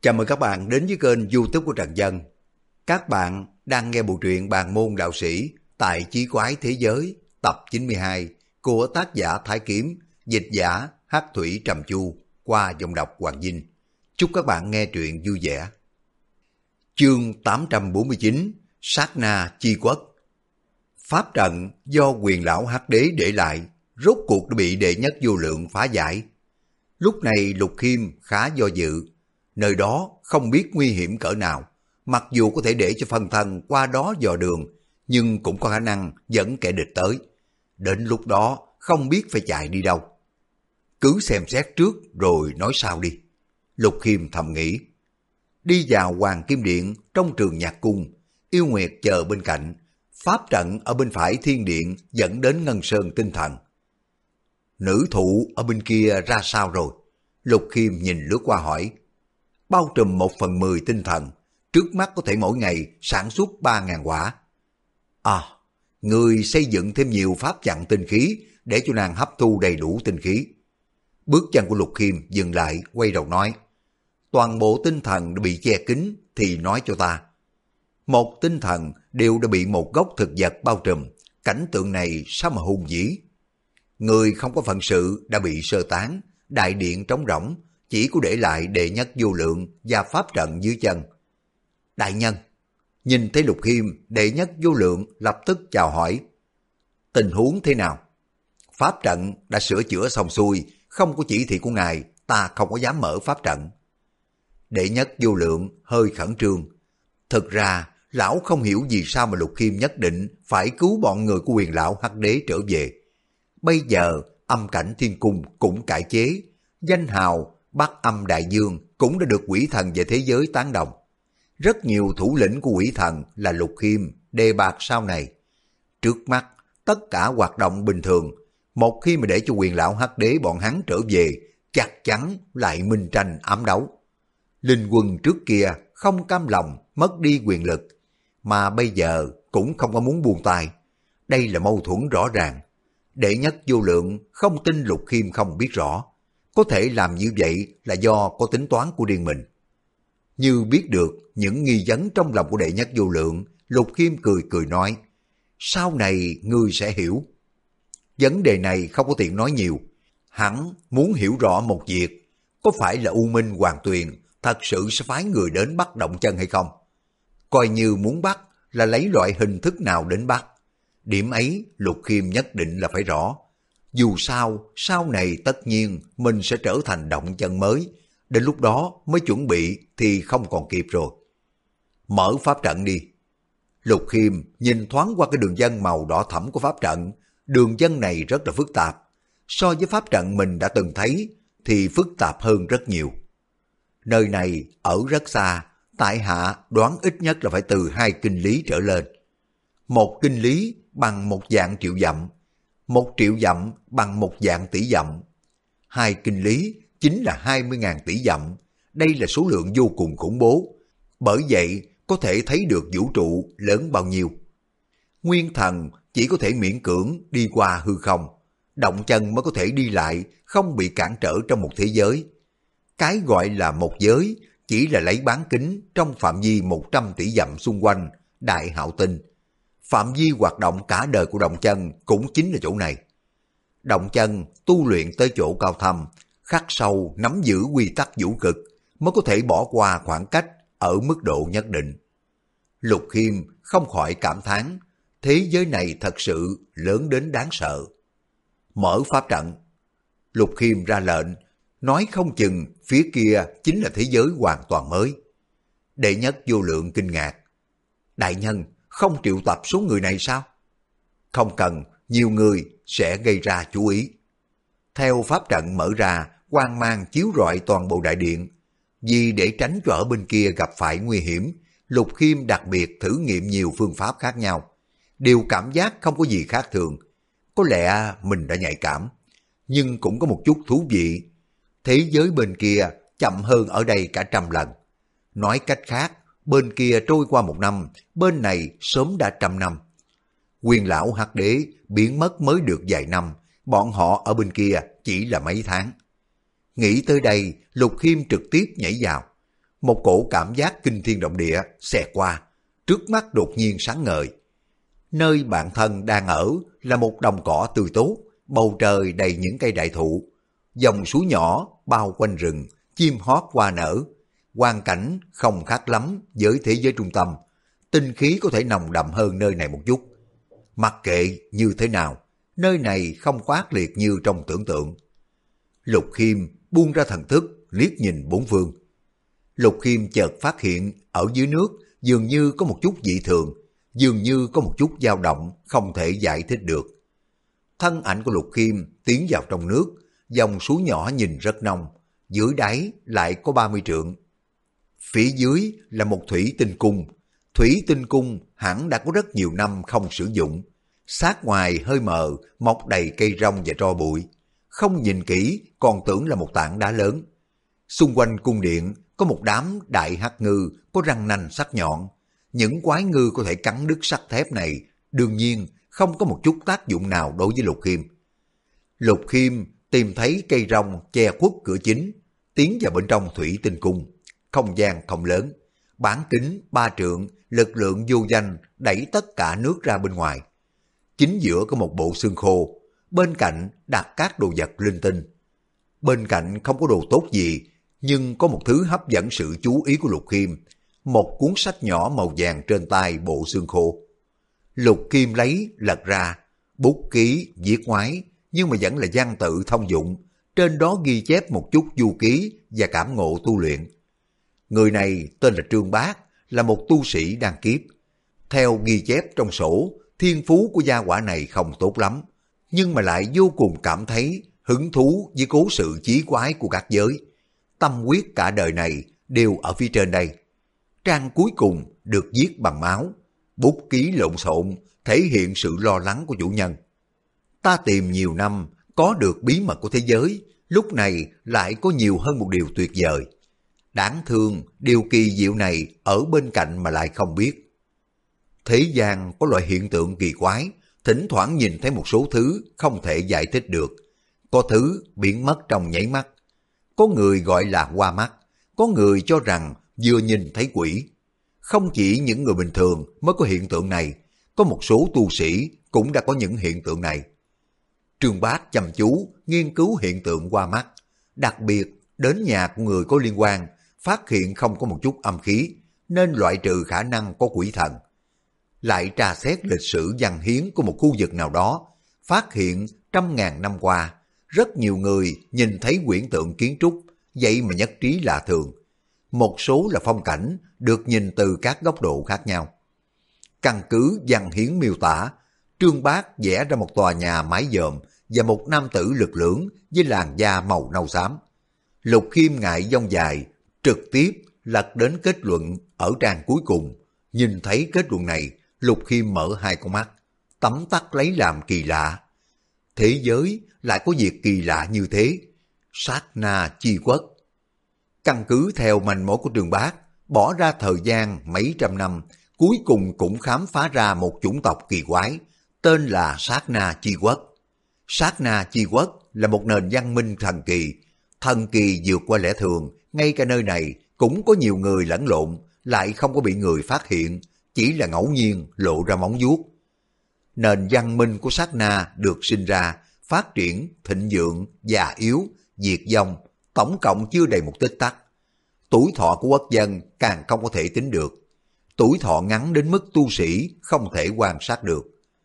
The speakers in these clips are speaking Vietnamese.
Chào mừng các bạn đến với kênh YouTube của Trần Dân. Các bạn đang nghe bộ truyện Bàn Môn Đạo Sĩ tại Chí Quái Thế Giới tập 92 của tác giả Thái Kiếm, dịch giả Hắc Thủy Trầm Chu qua giọng đọc Hoàng Vinh. Chúc các bạn nghe truyện vui vẻ. Chương 849 Sát Na Chi Quốc. Pháp trận do Quyền Lão Hắc Đế để lại rốt cuộc đã bị Đệ Nhất Vô Lượng phá giải. Lúc này Lục Khiêm khá do dự. Nơi đó không biết nguy hiểm cỡ nào, mặc dù có thể để cho phân thân qua đó dò đường, nhưng cũng có khả năng dẫn kẻ địch tới. Đến lúc đó không biết phải chạy đi đâu. Cứ xem xét trước rồi nói sau đi. Lục Khiêm thầm nghĩ. Đi vào Hoàng Kim Điện trong Trường Nhạc Cung, Yêu Nguyệt chờ bên cạnh, pháp trận ở bên phải Thiên Điện dẫn đến Ngân Sơn Tinh Thần. Nữ thụ ở bên kia ra sao rồi? Lục Khiêm nhìn lướt qua hỏi. Bao trùm 1/10 tinh thần, trước mắt có thể mỗi ngày sản xuất 3.000 quả. À, người xây dựng thêm nhiều pháp chặn tinh khí để cho nàng hấp thu đầy đủ tinh khí. Bước chân của Lục Khiêm dừng lại, quay đầu nói. Toàn bộ tinh thần đã bị che kín thì nói cho ta. Một tinh thần đều đã bị một gốc thực vật bao trùm, cảnh tượng này sao mà hùng vĩ. Người không có phận sự đã bị sơ tán, đại điện trống rỗng, chỉ có để lại Đệ Nhất Vô Lượng và pháp trận dưới chân. Đại nhân, nhìn thấy Lục Khiêm, Đệ Nhất Vô Lượng lập tức chào hỏi. Tình huống thế nào? Pháp trận đã sửa chữa xong xuôi, không có chỉ thị của ngài, ta không có dám mở pháp trận. Đệ Nhất Vô Lượng hơi khẩn trương. Thực ra, lão không hiểu vì sao mà Lục Khiêm nhất định phải cứu bọn người của Quyền Lão Hắc Đế trở về. Bây giờ, âm cảnh thiên cung cũng cải chế, danh hào Bắc Âm Đại Dương cũng đã được quỷ thần về thế giới tán đồng. Rất nhiều thủ lĩnh của quỷ thần là Lục Khiêm đề bạt sau này. Trước mắt, tất cả hoạt động bình thường, một khi mà để cho Quyền Lão Hắc Đế bọn hắn trở về, chắc chắn lại minh tranh ám đấu. Linh Quân trước kia không cam lòng mất đi quyền lực, mà bây giờ cũng không có muốn buông tay. Đây là mâu thuẫn rõ ràng. Đệ Nhất Vô Lượng không tin Lục Khiêm không biết rõ. Có thể làm như vậy là do có tính toán của riêng mình. Như biết được những nghi vấn trong lòng của Đệ Nhất Vô Lượng, Lục Khiêm cười cười nói, sau này ngươi sẽ hiểu. Vấn đề này không có tiện nói nhiều. Hắn muốn hiểu rõ một việc, có phải là U Minh Hoàng Tuyền thật sự sẽ phái người đến bắt Động Chân hay không? Coi như muốn bắt là lấy loại hình thức nào đến bắt. Điểm ấy Lục Khiêm nhất định là phải rõ. Dù sao, sau này tất nhiên mình sẽ trở thành Động Chân mới, đến lúc đó mới chuẩn bị thì không còn kịp rồi. Mở pháp trận đi. Lục Khiêm nhìn thoáng qua cái đường vân màu đỏ thẫm của pháp trận, đường vân này rất là phức tạp. So với pháp trận mình đã từng thấy thì phức tạp hơn rất nhiều. Nơi này ở rất xa, tại hạ đoán ít nhất là phải từ 2 kinh lý trở lên. 1 kinh lý bằng 1.000.000 dặm. 1 triệu dặm bằng 1.000 tỷ dặm. 2 kinh lý chính là 20.000 tỷ dặm. Đây là số lượng vô cùng khủng bố. Bởi vậy có thể thấy được vũ trụ lớn bao nhiêu. Nguyên thần chỉ có thể miễn cưỡng đi qua hư không. Động Chân mới có thể đi lại, không bị cản trở trong một thế giới. Cái gọi là một giới chỉ là lấy bán kính trong phạm vi 100 tỷ dặm xung quanh Đại Hạo Tinh. Phạm vi hoạt động cả đời của Động Chân cũng chính là chỗ này. Động Chân tu luyện tới chỗ cao thâm, khắc sâu nắm giữ quy tắc vũ cực mới có thể bỏ qua khoảng cách ở mức độ nhất định. Lục Khiêm không khỏi cảm thán, thế giới này thật sự lớn đến đáng sợ. Mở pháp trận. Lục Khiêm ra lệnh, nói không chừng phía kia chính là thế giới hoàn toàn mới. Đệ Nhất Vô Lượng kinh ngạc. Đại nhân, không triệu tập số người này sao? Không cần, nhiều người sẽ gây ra chú ý. Theo pháp trận mở ra, quang mang chiếu rọi toàn bộ đại điện. Vì để tránh cho ở bên kia gặp phải nguy hiểm, Lục Khiêm đặc biệt thử nghiệm nhiều phương pháp khác nhau. Đều cảm giác không có gì khác thường. Có lẽ mình đã nhạy cảm. Nhưng cũng có một chút thú vị. Thế giới bên kia chậm hơn ở đây cả 100 lần. Nói cách khác, bên kia trôi qua 1 năm, bên này sớm đã 100 năm. Quyền Lão Hắc Đế biến mất mới được vài năm, bọn họ ở bên kia chỉ là mấy tháng. Nghĩ tới đây, Lục Khiêm trực tiếp nhảy vào. một cổ cảm giác kinh thiên động địa xẹt qua, trước mắt đột nhiên sáng ngời. Nơi bạn thân đang ở là một đồng cỏ tươi tốt, bầu trời đầy những cây đại thụ, dòng suối nhỏ bao quanh rừng, chim hót hoa nở. Quang cảnh không khác lắm với thế giới trung tâm, tinh khí có thể nồng đậm hơn nơi này một chút. Mặc kệ như thế nào, nơi này không quá ác liệt như trong tưởng tượng. Lục Khiêm buông ra thần thức, liếc nhìn bốn phương. Lục Khiêm chợt phát hiện ở dưới nước dường như có một chút dị thường, dường như có một chút dao động không thể giải thích được. Thân ảnh của Lục Khiêm tiến vào trong nước, dòng suối nhỏ nhìn rất nông, dưới đáy lại có 30 trượng. Phía dưới là một thủy tinh cung. Thủy tinh cung hẳn đã có rất nhiều năm không sử dụng. Sát ngoài hơi mờ, mọc đầy cây rong và tro bụi. Không nhìn kỹ còn tưởng là một tảng đá lớn. Xung quanh cung điện có một đám đại hắc ngư có răng nanh sắc nhọn. Những quái ngư có thể cắn đứt sắt thép này đương nhiên không có một chút tác dụng nào đối với Lục Khiêm. Lục Khiêm tìm thấy cây rong che khuất cửa chính, tiến vào bên trong thủy tinh cung. Không gian không lớn, bán kính 3 trượng, lực lượng vô danh đẩy tất cả nước ra bên ngoài. Chính giữa có một bộ xương khô, bên cạnh đặt các đồ vật linh tinh. Bên cạnh không có đồ tốt gì, nhưng có một thứ hấp dẫn sự chú ý của Lục Khiêm, một cuốn sách nhỏ màu vàng trên tay bộ xương khô. Lục Khiêm lấy, lật ra, bút ký, viết ngoái, nhưng mà vẫn là văn tự thông dụng, trên đó ghi chép một chút du ký và cảm ngộ tu luyện. Người này tên là Trương Bác, là một tu sĩ đan kiếp. Theo ghi chép trong sổ, thiên phú của gia hỏa này không tốt lắm, nhưng mà lại vô cùng cảm thấy hứng thú với cố sự chí quái của các giới. Tâm huyết cả đời này đều ở phía trên đây. Trang cuối cùng được viết bằng máu, bút ký lộn xộn, thể hiện sự lo lắng của chủ nhân. Ta tìm nhiều năm, có được bí mật của thế giới, lúc này lại có nhiều hơn một điều tuyệt vời. Đáng thương, điều kỳ diệu này ở bên cạnh mà lại không biết. Thế gian có loại hiện tượng kỳ quái, thỉnh thoảng nhìn thấy một số thứ không thể giải thích được. Có thứ biến mất trong nháy mắt. Có người gọi là hoa mắt, có người cho rằng vừa nhìn thấy quỷ. Không chỉ những người bình thường mới có hiện tượng này, có một số tu sĩ cũng đã có những hiện tượng này. Trương Bác chăm chú nghiên cứu hiện tượng hoa mắt, đặc biệt đến nhà của người có liên quan, phát hiện không có một chút âm khí, nên loại trừ khả năng có quỷ thần. Lại tra xét lịch sử văn hiến của một khu vực nào đó, phát hiện trăm ngàn năm qua, rất nhiều người nhìn thấy quyển tượng kiến trúc, vậy mà nhất trí lạ thường. Một số là phong cảnh, được nhìn từ các góc độ khác nhau. Căn cứ văn hiến miêu tả, Trương Bác vẽ ra một tòa nhà mái dòm và một nam tử lực lưỡng với làn da màu nâu xám. Lục Khiêm ngại dông dài, trực tiếp lật đến kết luận ở trang cuối cùng. Nhìn thấy kết luận này, Lục Khiêm mở hai con mắt, tấm tắc lấy làm kỳ lạ. Thế giới lại có việc kỳ lạ như thế, sát na chi quốc. Căn cứ theo manh mối của Trương Bác, bỏ ra thời gian mấy trăm năm, cuối cùng cũng khám phá ra một chủng tộc kỳ quái, tên là sát na chi quốc. Sát na chi quốc là một nền văn minh thần kỳ vượt qua lẽ thường, ngay cả nơi này cũng có nhiều người lẫn lộn, lại không có bị người phát hiện, chỉ là ngẫu nhiên lộ ra móng vuốt. Nền văn minh của sát na được sinh ra, phát triển, thịnh vượng, già yếu, diệt vong, tổng cộng chưa đầy một tích tắc. Tuổi thọ của quốc dân càng không có thể tính được. Tuổi thọ ngắn đến mức tu sĩ không thể quan sát được.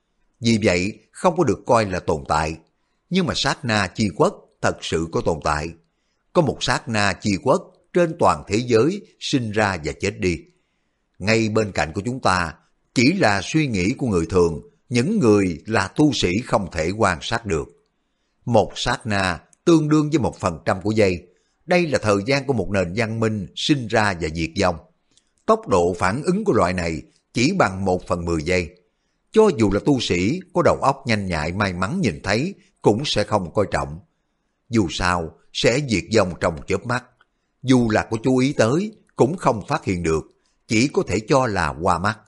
Vì vậy không có được coi là tồn tại. Nhưng mà sát na chi quốc thật sự có tồn tại. Có một sát na chi quốc trên toàn thế giới sinh ra và chết đi. Ngay bên cạnh của chúng ta chỉ là suy nghĩ của người thường, những người là tu sĩ không thể quan sát được. Một sát na tương đương với 1% của giây. Đây là thời gian của một nền văn minh sinh ra và diệt vong. Tốc độ phản ứng của loại này chỉ bằng 1/10 giây. Cho dù là tu sĩ có đầu óc nhanh nhạy may mắn nhìn thấy cũng sẽ không coi trọng. Dù sao sẽ diệt vong trong chớp mắt. Dù là có chú ý tới cũng không phát hiện được, chỉ có thể cho là hoa mắt.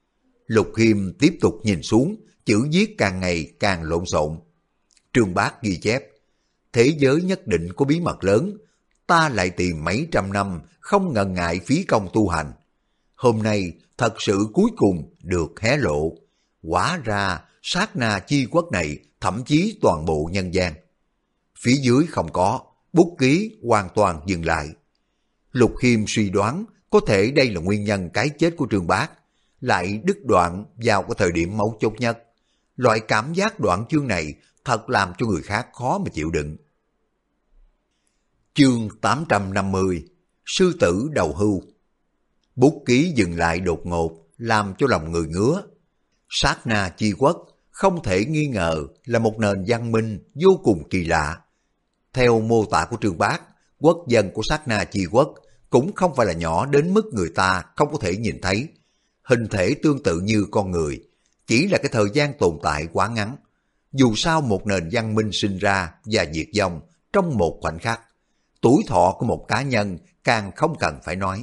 Lục Khiêm tiếp tục nhìn xuống, chữ viết càng ngày càng lộn xộn. Trương Bác ghi chép, thế giới nhất định có bí mật lớn, ta lại tìm mấy trăm năm, không ngần ngại phí công tu hành. Hôm nay thật sự cuối cùng được hé lộ. Hóa ra sát na chi quốc này thậm chí toàn bộ nhân gian. Phía dưới không có, bút ký hoàn toàn dừng lại. Lục Khiêm suy đoán có thể đây là nguyên nhân cái chết của Trương Bác, lại đứt đoạn vào cái thời điểm mấu chốt nhất. Loại cảm giác đoạn chương này thật làm cho người khác khó mà chịu đựng. Chương 850 Sư tử đầu hưu. Bút ký dừng lại đột ngột, làm cho lòng người ngứa. Sát na chi quốc không thể nghi ngờ là một nền văn minh vô cùng kỳ lạ. Theo mô tả của Trương Bác, quốc dân của sát na chi quốc cũng không phải là nhỏ đến mức người ta không có thể nhìn thấy. Hình thể tương tự như con người, chỉ là cái thời gian tồn tại quá ngắn. Dù sao một nền văn minh sinh ra và diệt vong trong một khoảnh khắc, tuổi thọ của một cá nhân càng không cần phải nói.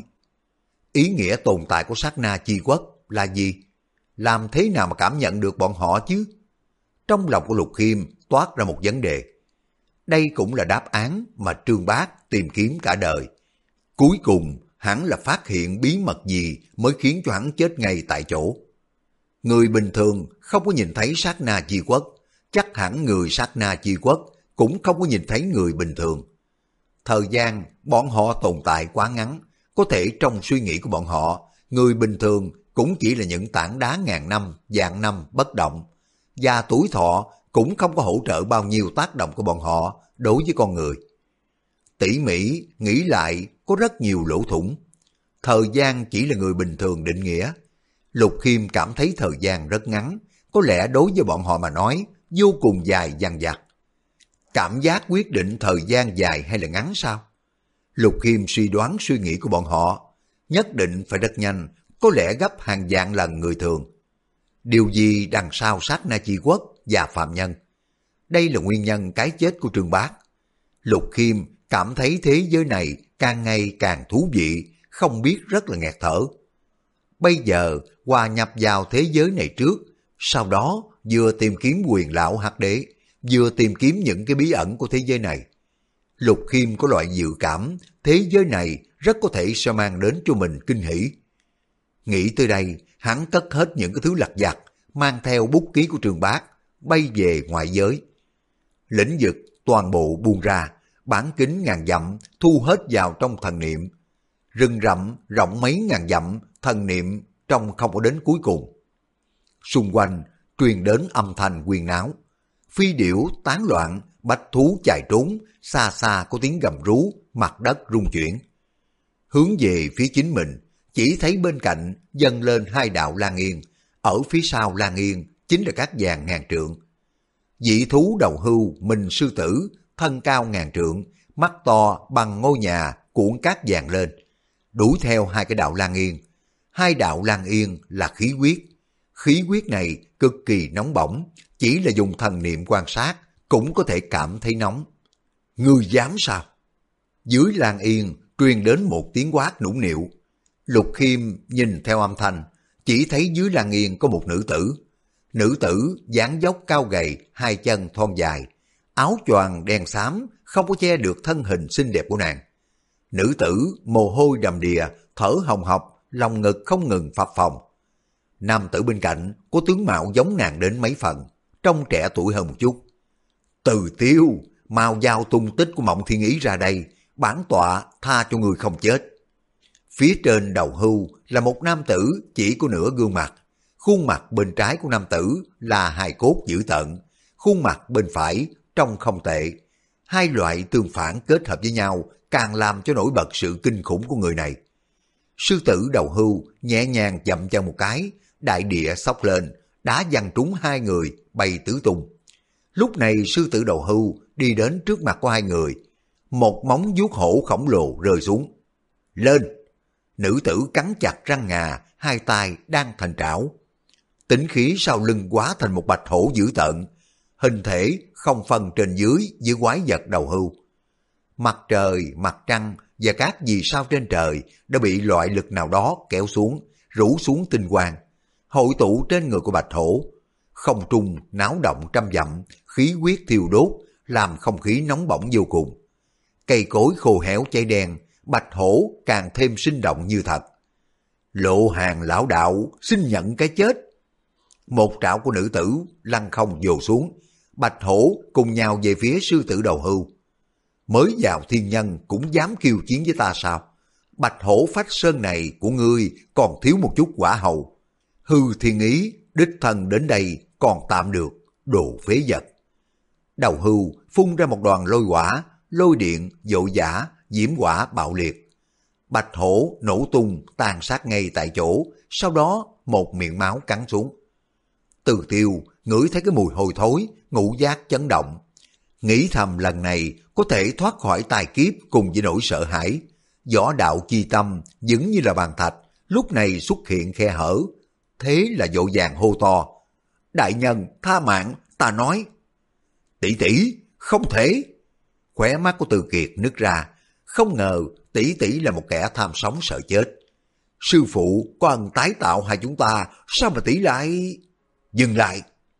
Ý nghĩa tồn tại của sát na chi quốc là gì? Làm thế nào mà cảm nhận được bọn họ chứ? Trong lòng của Lục Khiêm toát ra một vấn đề. Đây cũng là đáp án mà Trương Bác tìm kiếm cả đời. Cuối cùng hắn là phát hiện bí mật gì mới khiến cho hắn chết ngay tại chỗ. Người bình thường không có nhìn thấy sát na chi quốc, chắc hẳn người sát na chi quốc cũng không có nhìn thấy người bình thường. Thời gian bọn họ tồn tại quá ngắn, có thể trong suy nghĩ của bọn họ, người bình thường cũng chỉ là những tảng đá ngàn năm, vạn năm bất động, và tuổi thọ cũng không có hỗ trợ bao nhiêu tác động của bọn họ đối với con người. Tỉ mỉ nghĩ lại có rất nhiều lỗ thủng. Thời gian chỉ là người bình thường định nghĩa. Lục Khiêm cảm thấy thời gian rất ngắn, có lẽ đối với bọn họ mà nói vô cùng dài dằng dặc. Cảm giác quyết định thời gian dài hay là ngắn sao? Lục Khiêm suy đoán suy nghĩ của bọn họ, nhất định phải rất nhanh, có lẽ gấp hàng vạn lần người thường. Điều gì đằng sau sát na chi quốc và phạm nhân? Đây là nguyên nhân cái chết của Trương Bác. Lục Khiêm cảm thấy thế giới này càng ngày càng thú vị, không biết rất là nghẹt thở. Bây giờ hòa nhập vào thế giới này trước, sau đó vừa tìm kiếm quyền lão hắc đế, vừa tìm kiếm những cái bí ẩn của thế giới này. Lục Khiêm có loại dự cảm thế giới này rất có thể sẽ mang đến cho mình kinh hỉ. Nghĩ tới đây, hắn cất hết những cái thứ lặt vặt, mang theo bút ký của Trương Bác, bay về ngoại giới. Lĩnh vực toàn bộ buông ra, bán kính ngàn dặm thu hết vào trong thần niệm. Rừng rậm rộng mấy ngàn dặm, thần niệm trong không có đến cuối cùng. Xung quanh truyền đến âm thanh huyên náo, phi điểu tán loạn, bách thú chạy trốn, xa xa có tiếng gầm rú, mặt đất rung chuyển. Hướng về phía chính mình, chỉ thấy bên cạnh dâng lên hai đạo Lang Yên, ở phía sau Lang Yên chính là các vàng ngàn trượng. Dị thú đầu hưu, mình sư tử, thân cao ngàn trượng, mắt to bằng ngôi nhà cuộn cát vàng lên, đuổi theo hai cái đạo Lang Yên. Hai đạo Lang Yên là khí huyết. Khí huyết này cực kỳ nóng bỏng, chỉ là dùng thần niệm quan sát cũng có thể cảm thấy nóng. Ngươi dám sao? Dưới Lang Yên truyền đến một tiếng quát nũng nịu. Lục Khiêm nhìn theo âm thanh, chỉ thấy dưới Lang Yên có một nữ tử. Nữ tử dáng dốc cao gầy, hai chân thon dài, áo choàng đen xám không có che được thân hình xinh đẹp của nàng. Nữ tử mồ hôi đầm đìa, thở hồng hộc, lòng ngực không ngừng phập phồng. Nam tử bên cạnh có tướng mạo giống nàng đến mấy phần, trông trẻ tuổi hơn một chút. Từ Tiêu, mau giao tung tích của Mộng Thiên Ý ra đây, bản tọa tha cho người không chết. Phía trên đầu hưu là một nam tử chỉ có nửa gương mặt. Khuôn mặt bên trái của nam tử là hài cốt dữ tợn, khuôn mặt bên phải trông không tệ. Hai loại tương phản kết hợp với nhau càng làm cho nổi bật sự kinh khủng của người này. Sư tử đầu hưu nhẹ nhàng dậm chân một cái, đại địa xốc lên, đá văng trúng hai người bay tứ tung. Lúc này sư tử đầu hưu đi đến trước mặt của hai người, một móng vuốt hổ khổng lồ rơi xuống. Lên! Nữ tử cắn chặt răng ngà, hai tay đang thành trảo. Tính khí sau lưng hóa thành một bạch hổ dữ tợn, hình thể không phân trên dưới với quái vật đầu hưu. Mặt trời, mặt trăng và các vì sao trên trời đã bị loại lực nào đó kéo xuống, rủ xuống tinh quang, hội tụ trên người của bạch hổ. Không trung náo động trăm dặm, khí huyết thiêu đốt, làm không khí nóng bỏng vô cùng. cây cối khô héo cháy đen, bạch hổ càng thêm sinh động như thật. Lộ Hàng lão đạo xin nhận cái chết. Một trảo của nữ tử lăn không vồ xuống, bạch hổ cùng nhau về phía sư tử đầu hưu. Mới vào thiên nhân cũng dám kiêu chiến với ta sao? Bạch hổ phách sơn này của ngươi còn thiếu một chút quả hầu. Hư thiên ý đích thân đến đây còn tạm được, đồ phế vật. Đầu hưu phun ra một đoàn lôi hỏa, lôi điện, dội dã, diễm hỏa bạo liệt. Bạch hổ nổ tung tàn sát ngay tại chỗ, sau đó một miệng máu cắn xuống. Từ Tiêu ngửi thấy cái mùi hôi thối, ngũ giác chấn động. Nghĩ thầm lần này có thể thoát khỏi tai kiếp cùng với nỗi sợ hãi. Võ đạo chi tâm vững như là bàn thạch, lúc này xuất hiện khe hở. Thế là vội vàng hô to. Đại nhân, tha mạng, ta nói. Tỷ tỷ, không thể. Khóe mắt của Từ Kiệt nứt ra. Không ngờ tỷ tỷ là một kẻ tham sống sợ chết. Sư phụ có ân tái tạo hai chúng ta, sao mà tỷ lại... Dừng lại.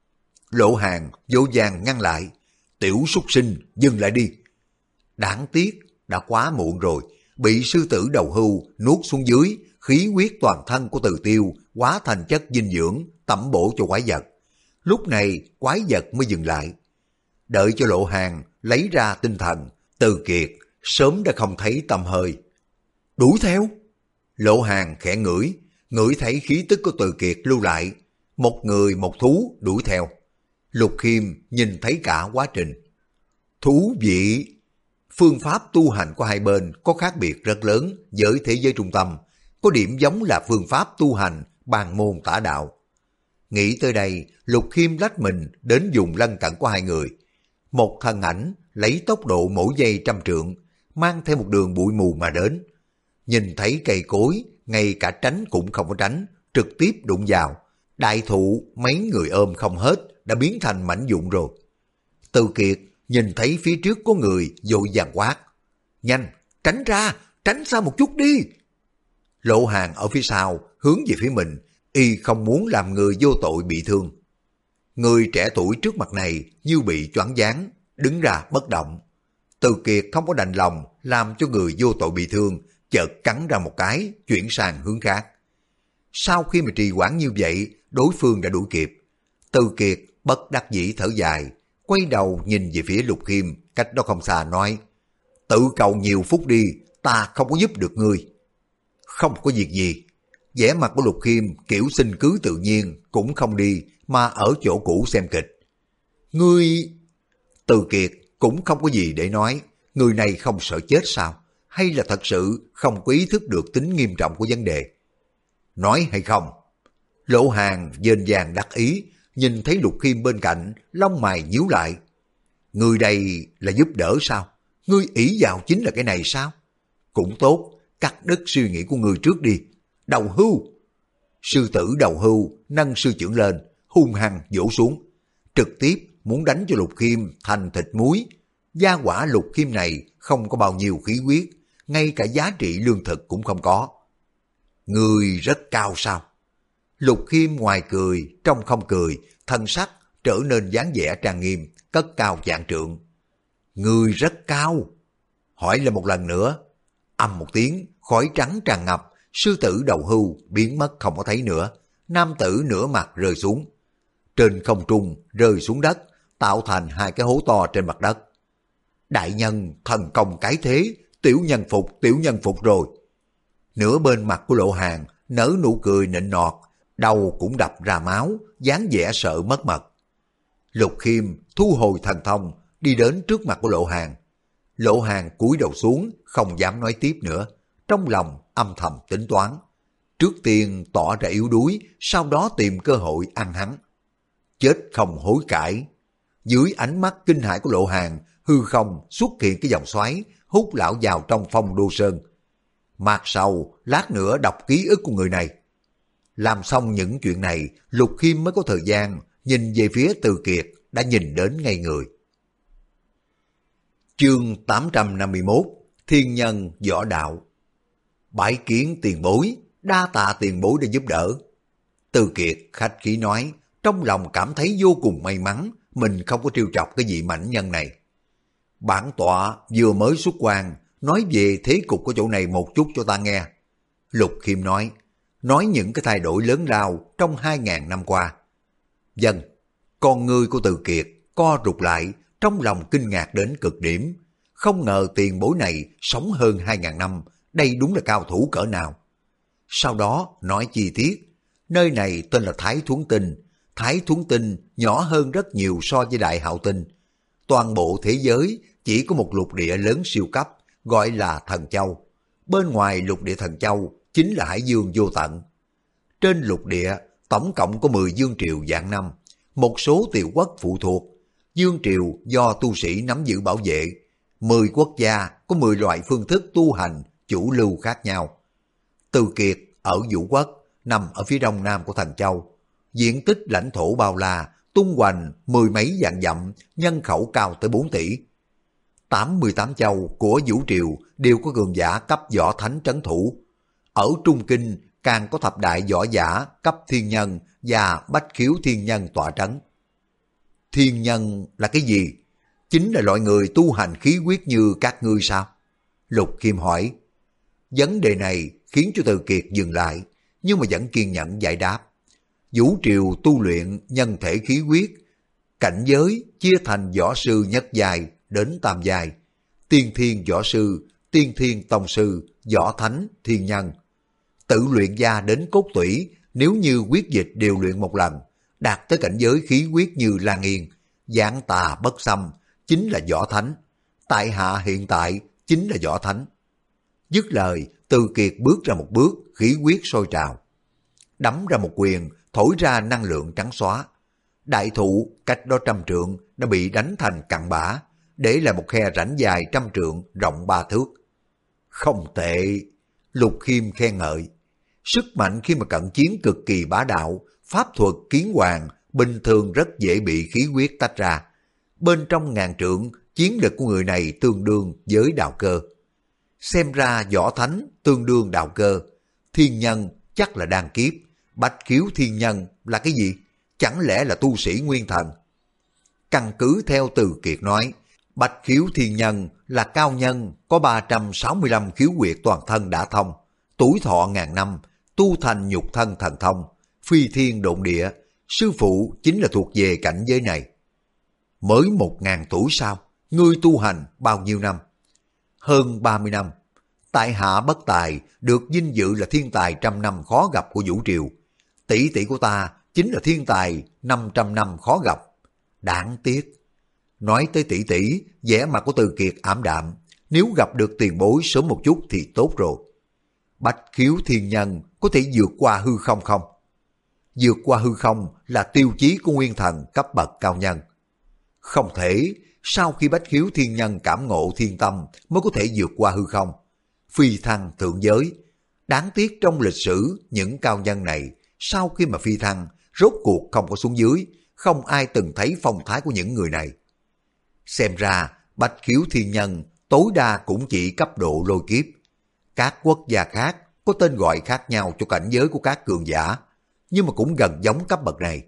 Lộ Hàng vội vàng ngăn lại. Tiểu súc sinh, dừng lại đi. Đáng tiếc, đã quá muộn rồi. Bị sư tử đầu hưu nuốt xuống dưới, khí huyết toàn thân của Từ Tiêu hóa thành chất dinh dưỡng, tẩm bổ cho quái vật. Lúc này quái vật mới dừng lại. Đợi cho Lộ Hàng lấy ra tinh thần, Từ Kiệt sớm đã không thấy tăm hơi. Đuổi theo. Lộ Hàng khẽ ngửi, ngửi thấy khí tức của Từ Kiệt lưu lại. Một người một thú đuổi theo. Lục Khiêm nhìn thấy cả quá trình. Thú vị. Phương pháp tu hành của hai bên có khác biệt rất lớn với thế giới trung tâm. Có điểm giống là phương pháp tu hành bàn môn tả đạo. Nghĩ tới đây, Lục Khiêm lách mình đến vùng lân cận của hai người. Một thân ảnh lấy tốc độ mỗi giây 100 trượng, mang theo một đường bụi mù mà đến. Nhìn thấy cây cối, ngay cả tránh cũng không có tránh, trực tiếp đụng vào. Đại thụ mấy người ôm không hết, đã biến thành mảnh vụn rồi. Từ Kiệt nhìn thấy phía trước có người vội vàng quát. Nhanh, tránh ra, tránh xa một chút đi. Lộ Hàng ở phía sau, hướng về phía mình, y không muốn làm người vô tội bị thương. Người trẻ tuổi trước mặt này như bị choáng váng, đứng ra bất động. Từ Kiệt không có đành lòng làm cho người vô tội bị thương, chợt cắn ra một cái, chuyển sang hướng khác. Sau khi mà trì hoãn như vậy, đối phương đã đuổi kịp. Từ Kiệt bất đắc dĩ thở dài, quay đầu nhìn về phía Lục Khiêm, cách đó không xa nói. Tự cầu nhiều phút đi, ta không có giúp được ngươi. Không có việc gì. Vẻ mặt của Lục Khiêm kiểu xin cứ tự nhiên, cũng không đi, mà ở chỗ cũ xem kịch. Ngươi... Từ Kiệt cũng không có gì để nói, người này không sợ chết sao? Hay là thật sự không có ý thức được tính nghiêm trọng của vấn đề? Nói hay không? Lộ Hàng dên dàng đắc ý, nhìn thấy Lục Khiêm bên cạnh, lông mày nhíu lại. Người đây là giúp đỡ sao? Ngươi ỷ vào chính là cái này sao? Cũng tốt, cắt đứt suy nghĩ của ngươi trước đi. Đầu hưu. Sư tử đầu hưu nâng sư chưởng lên, hung hăng vỗ xuống. Trực tiếp muốn đánh cho Lục Khiêm thành thịt muối. Gia quả Lục Khiêm này không có bao nhiêu khí huyết, ngay cả giá trị lương thực cũng không có. Ngươi rất cao sao? Lục Khiêm ngoài cười, trong không cười, thân sắc trở nên dáng vẻ trang nghiêm, cất cao vạn trượng. Ngươi rất cao. Hỏi lại một lần nữa. Ầm một tiếng, khói trắng tràn ngập, sư tử đầu hưu biến mất không có thấy nữa. Nam tử nửa mặt rơi xuống. Trên không trung rơi xuống đất, tạo thành hai cái hố to trên mặt đất. Đại nhân thần công cái thế, tiểu nhân phục rồi. Nửa bên mặt của Lộ Hàng nở nụ cười nịnh nọt, đầu cũng đập ra máu, dáng vẻ sợ mất mật. Lục Khiêm thu hồi thần thông, đi đến trước mặt của Lộ Hàng. Lộ Hàng cúi đầu xuống, không dám nói tiếp nữa, trong lòng âm thầm tính toán. Trước tiên tỏ ra yếu đuối, sau đó tìm cơ hội ăn hắn. Chết không hối cải. Dưới ánh mắt kinh hãi của Lộ Hàng, hư không xuất hiện cái dòng xoáy, hút lão vào trong Phong Đô Sơn. Mạc Sầu lát nữa đọc ký ức của người này. Làm xong những chuyện này, Lục Khiêm mới có thời gian nhìn về phía Từ Kiệt đã nhìn đến ngay người. Chương 851 Thiên Nhân Võ Đạo. Bái kiến tiền bối, đa tạ tiền bối đã giúp đỡ. Từ Kiệt khách khí nói, trong lòng cảm thấy vô cùng may mắn mình không có trêu chọc cái vị mãnh nhân này. Bản tọa vừa mới xuất quan, nói về thế cục của chỗ này một chút cho ta nghe. Lục Khiêm nói những cái thay đổi lớn lao trong 2.000 năm qua. Dân, con ngươi của Từ Kiệt co rụt lại, trong lòng kinh ngạc đến cực điểm. Không ngờ tiền bối này sống hơn 2.000 năm, đây đúng là cao thủ cỡ nào. Sau đó nói chi tiết, nơi này tên là Thái Thuấn Tinh. Thái Thuấn Tinh nhỏ hơn rất nhiều so với Đại Hạo Tinh. Toàn bộ thế giới chỉ có một lục địa lớn siêu cấp, gọi là Thần Châu. Bên ngoài lục địa Thần Châu chính là Hải Dương vô tận. Trên lục địa tổng cộng có 10 vương triều vạn năm, một số tiểu quốc phụ thuộc. Vương triều do tu sĩ nắm giữ bảo vệ. 10 quốc gia có 10 loại phương thức tu hành chủ lưu khác nhau. Từ Kiệt ở Vũ Quốc nằm ở phía đông nam của Thần Châu. Diện tích lãnh thổ bao la, tung hoành 10 mấy vạn dặm, nhân khẩu cao tới 4 tỷ. 88 châu của vũ triều đều có cường giả cấp võ thánh trấn thủ. Ở Trung Kinh càng có thập đại võ giả cấp thiên nhân và bách khiếu thiên nhân tọa trấn. Thiên nhân là cái gì? Chính là loại người tu hành khí huyết như các ngươi sao? Lục Khiêm hỏi. Vấn đề này khiến cho Từ Kiệt dừng lại, nhưng mà vẫn kiên nhẫn giải đáp. Vũ triều tu luyện nhân thể khí huyết, cảnh giới chia thành võ sư nhất giai đến tam giai, tiên thiên võ sư, tiên thiên tông sư, võ thánh, thiên nhân. Tự luyện ra đến cốt tủy, nếu như huyết dịch đều luyện một lần, đạt tới cảnh giới khí huyết như Lan Yên, giảng tà bất xâm, chính là võ thánh. Tại hạ hiện tại chính là võ thánh. Dứt lời, Từ Kiệt bước ra một bước, khí huyết sôi trào. Đấm ra một quyền, thổi ra năng lượng trắng xóa. Đại thụ cách đó 100 trượng đã bị đánh thành cặn bã, để lại một khe rãnh dài 100 trượng, rộng 3 thước. Không tệ, Lục Khiêm khen ngợi. Sức mạnh khi mà cận chiến cực kỳ bá đạo, pháp thuật kiến hoàng bình thường rất dễ bị khí huyết tách ra. Bên trong ngàn trượng, chiến lực của người này tương đương với đạo cơ. Xem ra võ thánh tương đương đạo cơ, thiên nhân chắc là đan kiếp, bách khiếu thiên nhân là cái gì? Chẳng lẽ là tu sĩ nguyên thần? Căn cứ theo Từ Kiệt nói, bách khiếu thiên nhân là cao nhân có 365 khiếu huyệt toàn thân đã thông, tuổi thọ ngàn năm, tu thành nhục thân thần thông, phi thiên độn địa. Sư phụ chính là thuộc về cảnh giới này. Mới 1.000 tuổi sao? Ngươi tu hành bao nhiêu năm? Hơn 30 năm. Tại hạ bất tài, được vinh dự là thiên tài 100 năm khó gặp của vũ triều. Tỷ tỷ của ta chính là thiên tài 500 năm khó gặp. Đáng tiếc. Nói tới tỷ tỷ, vẻ mặt của Từ Kiệt ảm đạm. Nếu gặp được tiền bối sớm một chút thì tốt rồi. Bách khiếu thiên nhân có thể vượt qua hư không không? Vượt qua hư không là tiêu chí của nguyên thần cấp bậc cao nhân. Không thể, sau khi bách khiếu thiên nhân cảm ngộ thiên tâm mới có thể vượt qua hư không. Phi thăng thượng giới. Đáng tiếc trong lịch sử những cao nhân này sau khi mà phi thăng rốt cuộc không có xuống dưới, không ai từng thấy phong thái của những người này. Xem ra bách khiếu thiên nhân tối đa cũng chỉ cấp độ lôi kiếp. Các quốc gia khác có tên gọi khác nhau cho cảnh giới của các cường giả, nhưng mà cũng gần giống cấp bậc này.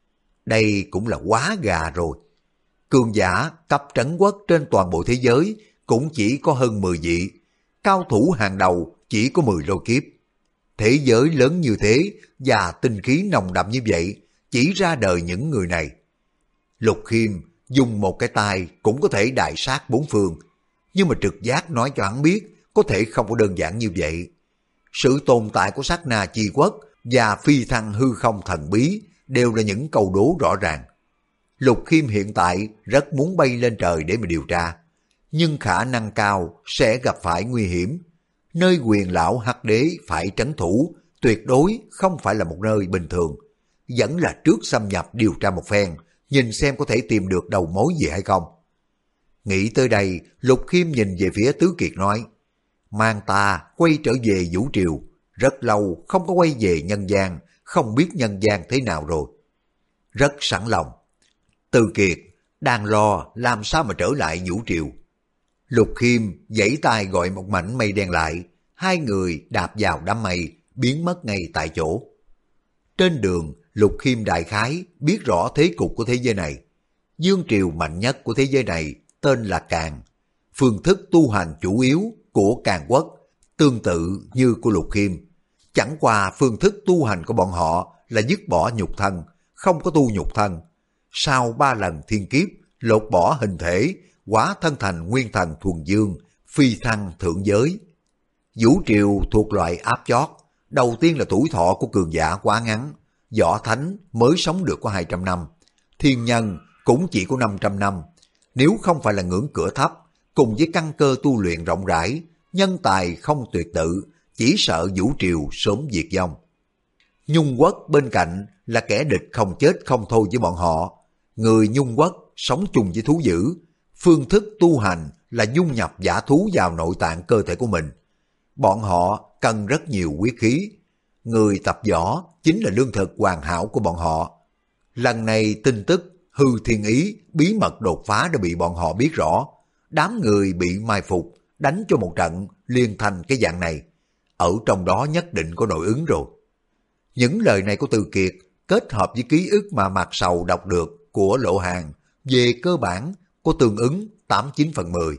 Đây cũng là quá gà rồi. Cường giả cấp trấn quốc trên toàn bộ thế giới cũng chỉ có hơn 10 vị, cao thủ hàng đầu chỉ có 10 lôi kiếp. Thế giới lớn như thế và tinh khí nồng đậm như vậy, chỉ ra đời những người này. Lục Khiêm dùng một cái tay cũng có thể đại sát bốn phương, nhưng mà trực giác nói cho hắn biết có thể không có đơn giản như vậy. Sự tồn tại của sát na chi quốc và phi thăng hư không thần bí đều là những câu đố rõ ràng. Lục Khiêm hiện tại rất muốn bay lên trời để mà điều tra, nhưng khả năng cao sẽ gặp phải nguy hiểm. Nơi quyền lão Hắc Đế phải trấn thủ tuyệt đối không phải là một nơi bình thường. Vẫn là trước xâm nhập điều tra một phen, nhìn xem có thể tìm được đầu mối gì hay không. Nghĩ tới đây, Lục Khiêm nhìn về phía Tứ Kiệt nói, mang ta quay trở về vũ triều, rất lâu không có quay về nhân gian, không biết nhân gian thế nào rồi. Rất sẵn lòng. Từ Kiệt đang lo làm sao mà trở lại vũ triều. Lục Khiêm giãy tay gọi một mảnh mây đen lại, hai người đạp vào đám mây, biến mất ngay tại chỗ. Trên đường, Lục Khiêm đại khái biết rõ thế cục của thế giới này. Dương triều mạnh nhất của thế giới này tên là Càn. Phương thức tu hành chủ yếu của Càn Quốc tương tự như của Lục Khiêm. Chẳng qua phương thức tu hành của bọn họ là dứt bỏ nhục thân, không có tu nhục thân. Sau 3 lần thiên kiếp, lột bỏ hình thể, hóa thân thành nguyên thần thuần dương, phi thăng thượng giới. Vũ Triều thuộc loại áp chót, đầu tiên là tuổi thọ của cường giả quá ngắn, võ thánh mới sống được có 200 năm, thiên nhân cũng chỉ có 500 năm. Nếu không phải là ngưỡng cửa thấp, cùng với căn cơ tu luyện rộng rãi, nhân tài không tuyệt tự, chỉ sợ Vũ Triều sớm diệt vong. Nhung Quốc bên cạnh là kẻ địch không chết không thôi với bọn họ. Người Nhung Quốc sống chung với thú dữ, phương thức tu hành là dung nhập dã thú vào nội tạng cơ thể của mình. Bọn họ cần rất nhiều huyết khí. Người tập võ chính là lương thực hoàn hảo của bọn họ. Lần này tin tức Hư Thiên Ý bí mật đột phá đã bị bọn họ biết rõ. Đám người bị mai phục, đánh cho một trận liền thành cái dạng này. Ở trong đó nhất định có nội ứng rồi. Những lời này của Từ Kiệt kết hợp với ký ức mà Mạc Sầu đọc được của Lộ Hàng về cơ bản có tương ứng 89/10.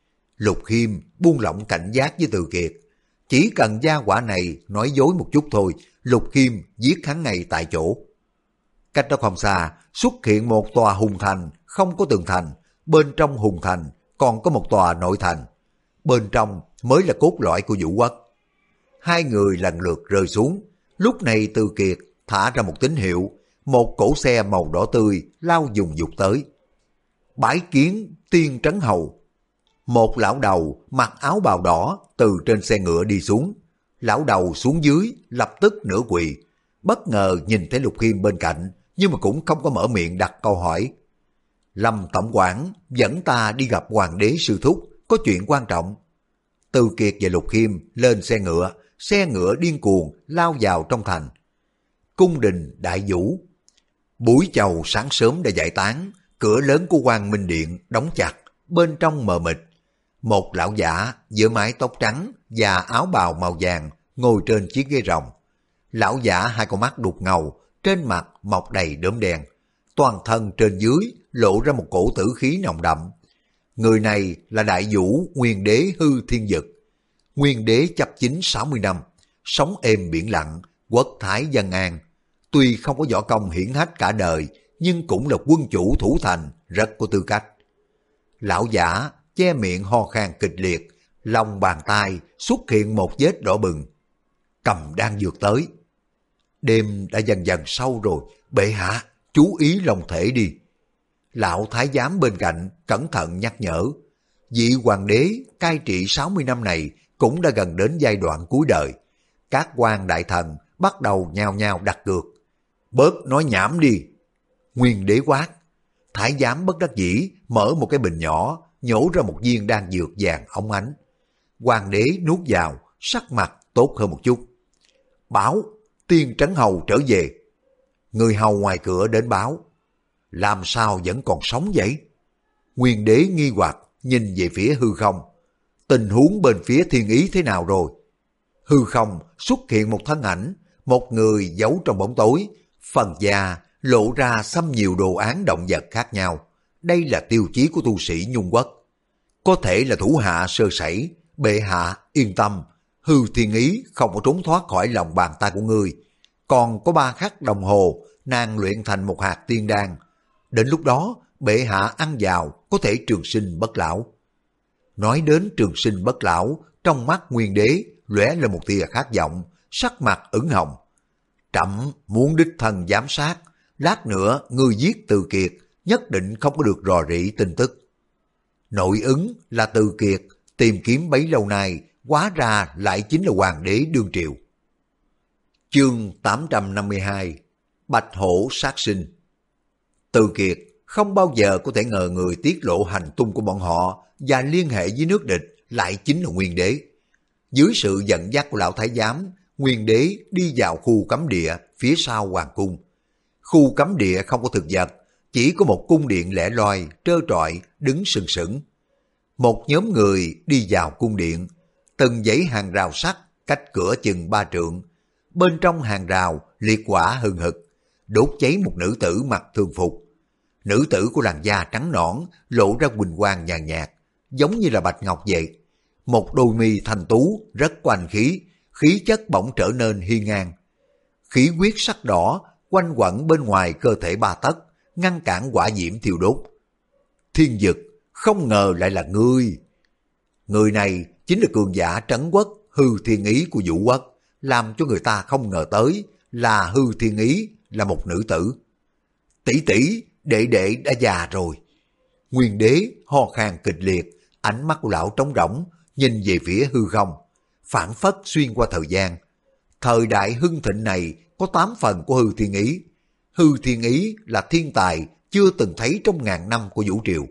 Lục Khiêm buông lỏng cảnh giác với Từ Kiệt. Chỉ cần gia hỏa này nói dối một chút thôi, Lục Khiêm giết hắn ngay tại chỗ. Cách đó không xa, xuất hiện một tòa hùng thành không có tường thành. Bên trong hùng thành còn có một tòa nội thành. Bên trong mới là cốt lõi của Vũ Quốc. Hai người lần lượt rơi xuống. Lúc này Từ Kiệt thả ra một tín hiệu, một cỗ xe màu đỏ tươi lao dùng dục tới. Bái kiến Tiên Trấn Hầu. Một lão đầu mặc áo bào đỏ từ trên xe ngựa đi xuống. Lão đầu xuống dưới lập tức nửa quỳ, bất ngờ nhìn thấy Lục Khiêm bên cạnh, nhưng mà cũng không có mở miệng đặt câu hỏi. Lâm tổng quản dẫn ta đi gặp hoàng đế sư thúc, có chuyện quan trọng. Từ Kiệt và Lục Khiêm lên xe ngựa điên cuồng lao vào trong thành. Cung đình Đại Vũ. Buổi chầu sáng sớm đã giải tán, cửa lớn của Quang Minh Điện đóng chặt, bên trong mờ mịt. Một lão giả với mái tóc trắng và áo bào màu vàng ngồi trên chiếc ghế rồng. Lão giả hai con mắt đục ngầu, trên mặt mọc đầy đốm đen, toàn thân trên dưới lộ ra một cổ tử khí nồng đậm. Người này là Đại Vũ Nguyên Đế Hư Thiên Dực. Nguyên Đế chấp chính 60 năm, sống êm biển lặng, quốc thái dân an. Tuy không có võ công hiển hách cả đời, nhưng cũng là quân chủ thủ thành, rất có tư cách. Lão giả che miệng ho khan kịch liệt, lòng bàn tay xuất hiện một vết đỏ bừng. Cầm đan dược tới. Đêm đã dần dần sâu rồi, bệ hạ, chú ý lòng thể đi. Lão thái giám bên cạnh cẩn thận nhắc nhở. Vị hoàng đế cai trị 60 năm này cũng đã gần đến giai đoạn cuối đời. Các quan đại thần bắt đầu nhao nhao đặt cược. Bớt nói nhảm đi. Nguyên đế quát. Thái giám bất đắc dĩ mở một cái bình nhỏ, nhổ ra một viên đan dược vàng óng ánh. Hoàng đế nuốt vào, sắc mặt tốt hơn một chút. Báo, Tiên Trấn Hầu trở về. Người hầu ngoài cửa đến báo. Làm sao vẫn còn sống vậy? Nguyên đế nghi hoặc nhìn về phía hư không. Tình huống bên phía Thiên Ý thế nào rồi? Hư không xuất hiện một thân ảnh, một người giấu trong bóng tối, phần da lộ ra xăm nhiều đồ án động vật khác nhau. Đây là tiêu chí của tu sĩ Nhung Quốc. Có thể là thủ hạ sơ sẩy, bệ hạ yên tâm, Hư Thiên Ý không có trốn thoát khỏi lòng bàn tay của ngươi. Còn có 3 khắc đồng hồ, nàng luyện thành một hạt tiên đan. Đến lúc đó, bệ hạ ăn vào có thể trường sinh bất lão. Nói đến trường sinh bất lão, trong mắt Nguyên đế lóe lên một tia khát vọng, sắc mặt ửng hồng. Trẫm muốn đích thân giám sát, lát nữa ngươi giết Từ Kiệt, nhất định không có được rò rỉ tin tức. Nội ứng là Từ Kiệt, tìm kiếm bấy lâu nay, hóa ra lại chính là hoàng đế đương triều. Chương 852 Bạch hổ sát sinh. Từ Kiệt không bao giờ có thể ngờ người tiết lộ hành tung của bọn họ và liên hệ với nước địch lại chính là Nguyên đế. Dưới sự dẫn dắt của lão thái giám, Nguyên đế đi vào khu cấm địa phía sau hoàng cung. Khu cấm địa không có thực vật, chỉ có một cung điện lẻ loi, trơ trọi, đứng sừng sững. Một nhóm người đi vào cung điện, từng dãy hàng rào sắt cách cửa chừng 3 trượng. Bên trong hàng rào liệt hỏa hừng hực, đốt cháy một nữ tử mặc thường phục. Nữ tử của làn da trắng nõn lộ ra huỳnh quang nhàn nhạt, giống như là bạch ngọc vậy. Một đôi mi thanh tú rất có anh khí, khí chất bỗng trở nên hiên ngang. Khí huyết sắc đỏ quanh quẩn bên ngoài cơ thể 3 tấc, ngăn cản hỏa diễm thiêu đốt. Thiên Dực, không ngờ lại là ngươi. Người này chính là cường giả Trấn Quốc Hư Thiên Ý của Vũ Quốc, làm cho người ta không ngờ tới là Hư Thiên Ý là một nữ tử. Tỷ tỷ, đệ đệ đã già rồi. Nguyên đế ho khan kịch liệt, ánh mắt của lão trống rỗng, nhìn về phía hư không, phảng phất xuyên qua thời gian. Thời đại hưng thịnh này có 8 phần của Hư Thiên Ý. Hư Thiên Ý là thiên tài chưa từng thấy trong ngàn năm của vũ triều.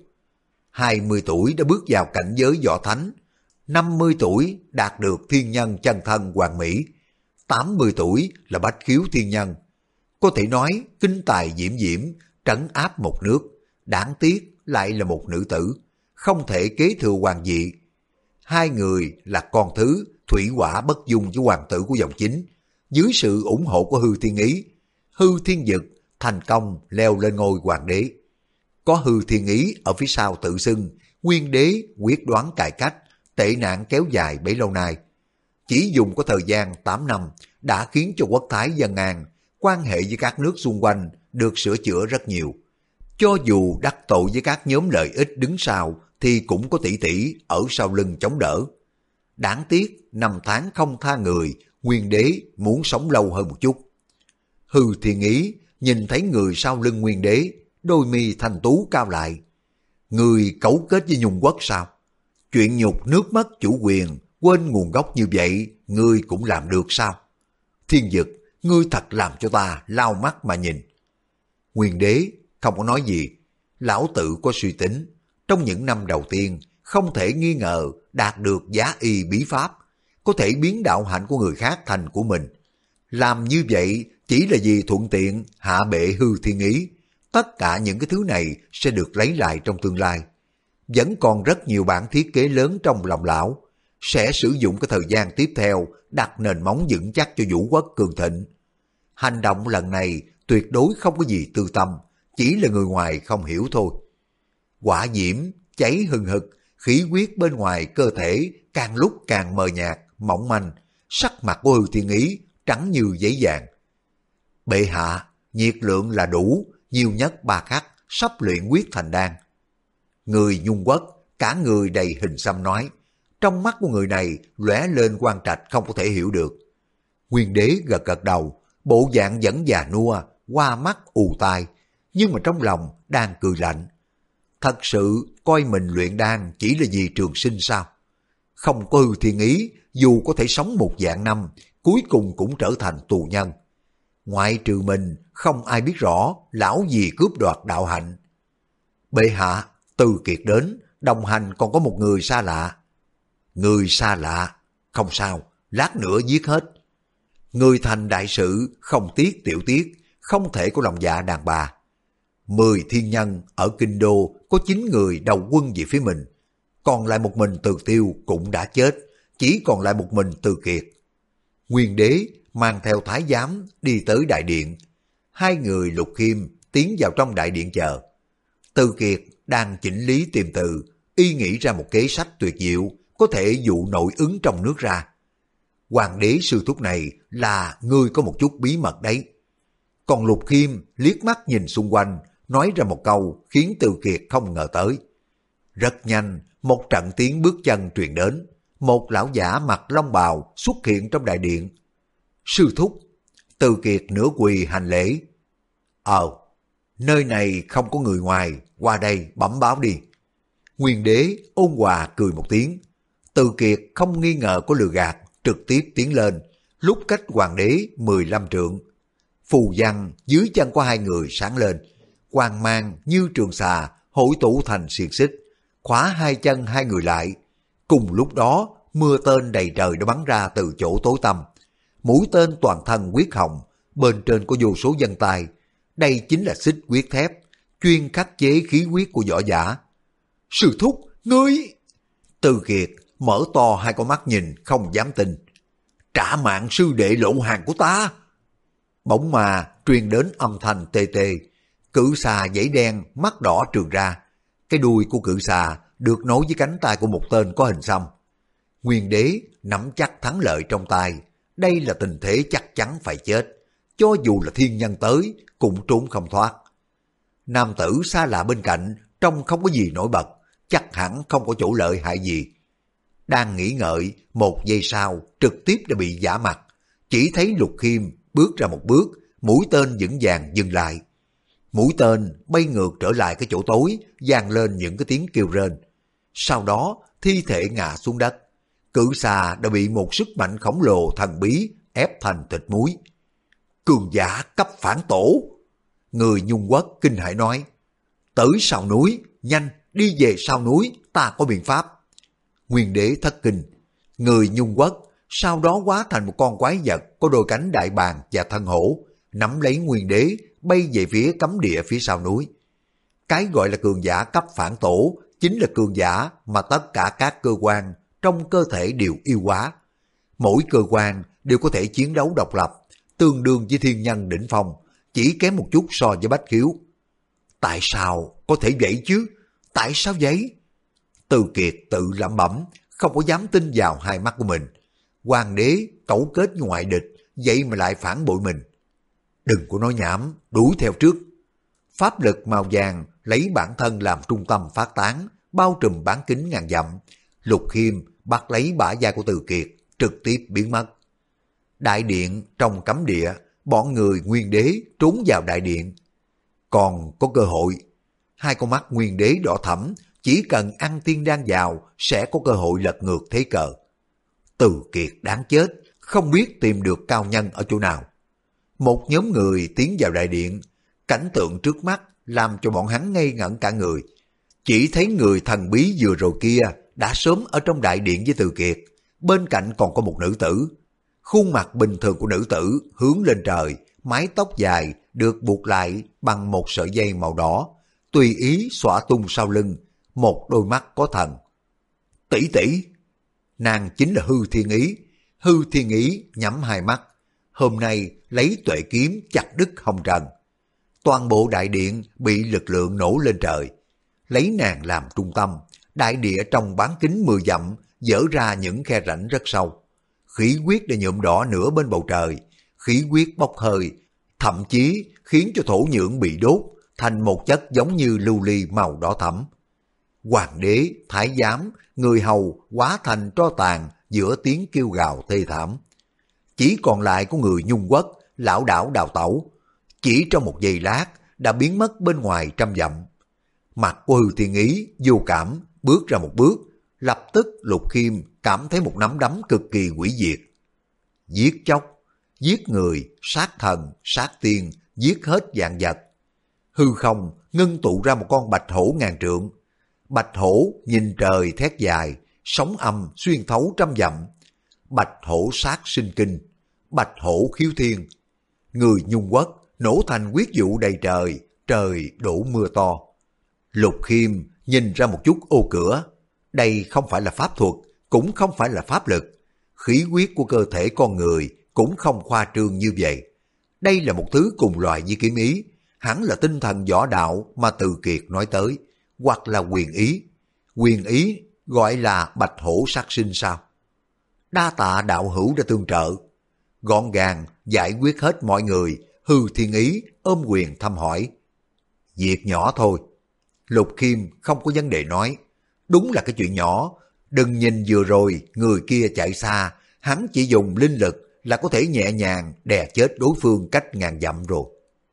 20 tuổi đã bước vào cảnh giới võ thánh, 50 tuổi đạt được thiên nhân chân thân hoàn mỹ, 80 tuổi là bách khiếu thiên nhân. Có thể nói kinh tài diễm diễm, trấn áp một nước, đáng tiếc lại là một nữ tử, không thể kế thừa hoàng vị. Hai người là con thứ thủy hỏa bất dung với hoàng tử của dòng chính. Dưới sự ủng hộ của Hư Thiên Ý, Hư Thiên Dực thành công leo lên ngôi hoàng đế. Có Hư Thiên Ý ở phía sau tự xưng nguyên đế quyết đoán cải cách, tệ nạn kéo dài bấy lâu nay. Chỉ dùng có thời gian 8 năm đã khiến cho quốc thái dân an, quan hệ với các nước xung quanh được sửa chữa rất nhiều. Cho dù đắc tội với các nhóm lợi ích đứng sau thì cũng có tỷ tỷ ở sau lưng chống đỡ. Đáng tiếc 5 tháng không tha người, nguyên đế muốn sống lâu hơn một chút. Hư Thiên Ý nhìn thấy người sau lưng nguyên đế, đôi mi thanh tú cao lại. Người cấu kết với Nhung Quốc sao? Chuyện nhục nước mất chủ quyền, quên nguồn gốc như vậy, ngươi cũng làm được sao? Thiên Dực, ngươi thật làm cho ta lau mắt mà nhìn. Nguyên đế không có nói gì, lão tự có suy tính. Trong những năm đầu tiên, không thể nghi ngờ đạt được giá y bí pháp, có thể biến đạo hạnh của người khác thành của mình. Làm như vậy chỉ là vì thuận tiện hạ bệ Hư Thiên Ý. Tất cả những cái thứ này sẽ được lấy lại trong tương lai. Vẫn còn rất nhiều bản thiết kế lớn trong lòng lão, sẽ sử dụng cái thời gian tiếp theo đặt nền móng vững chắc cho Vũ Quốc cường thịnh. Hành động lần này tuyệt đối không có gì tư tâm, chỉ là người ngoài không hiểu thôi. Hỏa diễm cháy hừng hực, khí huyết bên ngoài cơ thể càng lúc càng mờ nhạt, mỏng manh, sắc mặt của Hư Thiên Ý trắng như giấy vàng. Bệ hạ, nhiệt lượng là đủ, nhiều nhất 3 khắc, sắp luyện huyết thành đan. Người Nhung Quốc, cả người đầy hình xăm nói, trong mắt của người này lóe lên quang trạch không có thể hiểu được. Nguyên đế gật gật đầu, bộ dạng vẫn già nua, qua mắt ù tai, nhưng mà trong lòng đang cười lạnh. Thật sự coi mình luyện đan chỉ là vì trường sinh sao? Không có Hư Thiên Ý, dù có thể sống 1 vạn năm, cuối cùng cũng trở thành tù nhân. Ngoại trừ mình, không ai biết rõ lão gì cướp đoạt đạo hạnh. Bệ hạ, Từ Kiệt đến, đồng hành còn có một người xa lạ. Người xa lạ? Không sao, lát nữa giết hết. Người thành đại sự, không tiếc tiểu tiết, không thể có lòng dạ đàn bà. 10 thiên nhân ở kinh đô có 9 người đầu quân về phía mình. Còn lại một mình Từ Tiêu cũng đã chết, chỉ còn lại một mình Từ Kiệt. Nguyên đế mang theo thái giám đi tới đại điện. Hai người Lục Khiêm tiến vào trong đại điện chờ. Từ Kiệt đang chỉnh lý tìm từ, y nghĩ ra một kế sách tuyệt diệu, có thể dụ nội ứng trong nước ra. Hoàng đế sư thúc này là ngươi có một chút bí mật đấy. Còn Lục Khiêm liếc mắt nhìn xung quanh, nói ra một câu khiến Từ Kiệt không ngờ tới. Rất nhanh, một trận tiếng bước chân truyền đến. Một lão giả mặc long bào xuất hiện trong đại điện. Sư thúc. Từ Kiệt nửa quỳ hành lễ. Nơi này không có người ngoài, qua đây bẩm báo đi. Nguyên đế ôn hòa cười một tiếng. Từ Kiệt không nghi ngờ có lừa gạt, trực tiếp tiến lên, lúc cách hoàng đế 15 trượng. Phù văn dưới chân của hai người sáng lên, quang mang như trường xà hội tụ thành xiềng xích, khóa hai chân hai người lại. Cùng lúc đó, mưa tên đầy trời đã bắn ra từ chỗ tối tăm. Mũi tên toàn thân huyết hồng, bên trên có vô số vân tay. Đây chính là xích huyết thép, chuyên khắc chế khí huyết của võ giả. Sư thúc, ngươi... Từ Kiệt mở to hai con mắt nhìn không dám tin. Trả mạng sư đệ lộ hàng của ta. Bỗng mà truyền đến âm thanh tê tê. Cự xà dãy đen, mắt đỏ trường ra. Cái đuôi của cự xà được nối với cánh tay của một tên có hình xăm. Nguyên đế nắm chắc thắng lợi trong tay. Đây là tình thế chắc chắn phải chết. Cho dù là thiên nhân tới, cũng trốn không thoát. Nam tử xa lạ bên cạnh, trông không có gì nổi bật, chắc hẳn không có chỗ lợi hại gì. Đang nghĩ ngợi, một giây sau, trực tiếp đã bị giả mặt. Chỉ thấy Lục Khiêm bước ra một bước, mũi tên vững vàng dừng lại. Mũi tên bay ngược trở lại cái chỗ tối, vang lên những cái tiếng kêu rên. Sau đó, thi thể ngã xuống đất. Cự xà đã bị một sức mạnh khổng lồ thần bí ép thành thịt muối. Cường giả cấp phản tổ. Người Nhung Quốc kinh hãi nói, tới sau núi, nhanh, đi về sau núi, ta có biện pháp. Nguyên đế thất kinh, người Nhung Quốc sau đó hóa thành một con quái vật có đôi cánh đại bàng và thân hổ, nắm lấy Nguyên đế bay về phía cấm địa phía sau núi. Cái gọi là cường giả cấp phản tổ chính là cường giả mà tất cả các cơ quan trong cơ thể đều yêu hóa. Mỗi cơ quan đều có thể chiến đấu độc lập, tương đương với thiên nhân đỉnh phong, chỉ kém một chút so với Bách Khiếu. Tại sao có thể vậy chứ? Tại sao vậy? Từ Kiệt tự lẩm bẩm, không có dám tin vào hai mắt của mình. Hoàng đế cấu kết ngoại địch, vậy mà lại phản bội mình. Đừng có nói nhảm, đuổi theo trước. Pháp lực màu vàng lấy bản thân làm trung tâm phát tán, bao trùm bán kính ngàn dặm. Lục Khiêm bắt lấy bả vai của Từ Kiệt, trực tiếp biến mất. Đại điện trong cấm địa, bọn người Nguyên đế trốn vào đại điện. Còn có cơ hội. Hai con mắt Nguyên đế đỏ thẫm, chỉ cần ăn tiên đan vào sẽ có cơ hội lật ngược thế cờ. Từ Kiệt đáng chết, không biết tìm được cao nhân ở chỗ nào. Một nhóm người tiến vào đại điện, cảnh tượng trước mắt làm cho bọn hắn ngây ngẩn cả người. Chỉ thấy người thần bí vừa rồi kia đã sớm ở trong đại điện với Từ Kiệt, bên cạnh còn có một nữ tử. Khuôn mặt bình thường của nữ tử hướng lên trời, mái tóc dài được buộc lại bằng một sợi dây màu đỏ, tùy ý xõa tung sau lưng, một đôi mắt có thần. Tỷ tỷ, nàng chính là Hư Thiên Ý. Hư Thiên Ý nhắm hai mắt, hôm nay lấy tuệ kiếm chặt đứt hồng trần. Toàn bộ đại điện bị lực lượng nổ lên trời. Lấy nàng làm trung tâm, đại địa trong bán kính 10 dặm dở ra những khe rãnh rất sâu. Khí huyết đã nhuộm đỏ nửa bên bầu trời, khí huyết bốc hơi, thậm chí khiến cho thổ nhưỡng bị đốt thành một chất giống như lưu ly màu đỏ thẫm. Hoàng đế, thái giám, người hầu hóa thành tro tàn giữa tiếng kêu gào thê thảm. Chỉ còn lại của người Nhung Quốc, lảo đảo đào tẩu, chỉ trong một giây lát đã biến mất bên ngoài trăm dặm. Mặt của Hư Thiên Ý vô cảm bước ra một bước, lập tức Lục Khiêm cảm thấy một nắm đấm cực kỳ hủy diệt. Giết chóc, giết người, sát thần, sát tiên, giết hết vạn vật. Hư không ngưng tụ ra một con bạch hổ ngàn trượng. Bạch hổ nhìn trời thét dài, sóng âm xuyên thấu trăm dặm. Bạch hổ sát sinh kinh, bạch hổ khiếu thiên. Người Nhung Quốc nổ thành huyết vụ đầy trời, trời đổ mưa to. Lục Khiêm nhìn ra một chút ô cửa. Đây không phải là pháp thuật, cũng không phải là pháp lực. Khí huyết của cơ thể con người cũng không khoa trương như vậy. Đây là một thứ cùng loại với kiếm ý, hẳn là tinh thần võ đạo mà Từ Kiệt nói tới, hoặc là quyền ý. Quyền ý gọi là bạch hổ sát sinh sao? Đa tạ đạo hữu đã tương trợ. Gọn gàng giải quyết hết mọi người, Hư Thiên Ý ôm quyền thăm hỏi. Việc nhỏ thôi. Lục Khiêm không có vấn đề nói. Đúng là cái chuyện nhỏ. Đừng nhìn vừa rồi người kia chạy xa, hắn chỉ dùng linh lực là có thể nhẹ nhàng đè chết đối phương cách ngàn dặm rồi.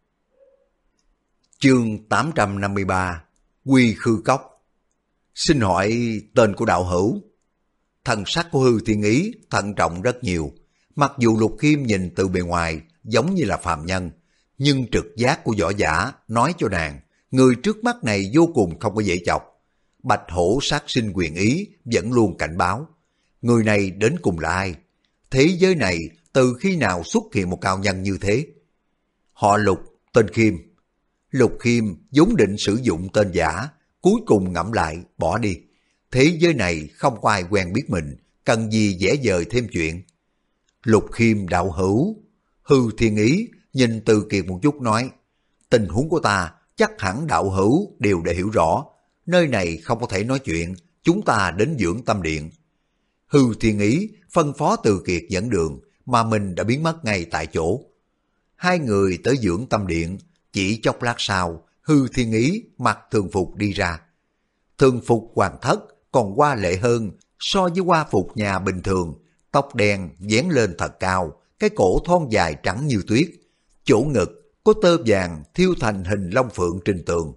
Chương 853 Quy Khư Cốc. Xin hỏi tên của đạo hữu? Thần sắc của Hư Thiên Ý thận trọng rất nhiều. Mặc dù Lục Khiêm nhìn từ bề ngoài giống như là phàm nhân, nhưng trực giác của võ giả nói cho nàng, người trước mắt này vô cùng không có dễ chọc. Bạch hổ sát sinh quyền ý vẫn luôn cảnh báo. Người này đến cùng là ai? Thế giới này từ khi nào xuất hiện một cao nhân như thế? Họ Lục, tên Khiêm. Lục Khiêm vốn định sử dụng tên giả, cuối cùng ngẫm lại, bỏ đi. Thế giới này không có ai quen biết mình, cần gì vẽ vời thêm chuyện. Lục Khiêm đạo hữu. Hư Thiên Ý nhìn Từ Kiệt một chút nói, tình huống của ta chắc hẳn đạo hữu đều đã hiểu rõ, nơi này không có thể nói chuyện, chúng ta đến dưỡng tâm điện. Hư Thiên Ý phân phó Từ Kiệt dẫn đường, mà mình đã biến mất ngay tại chỗ. Hai người tới dưỡng tâm điện, chỉ chốc lát sau, Hư Thiên Ý mặc thường phục đi ra. Thường phục hoàng thất còn hoa lệ hơn so với hoa phục nhà bình thường, tóc đen vén lên thật cao, cái cổ thon dài trắng như tuyết, chỗ ngực có tơ vàng thiêu thành hình long phượng trên tường.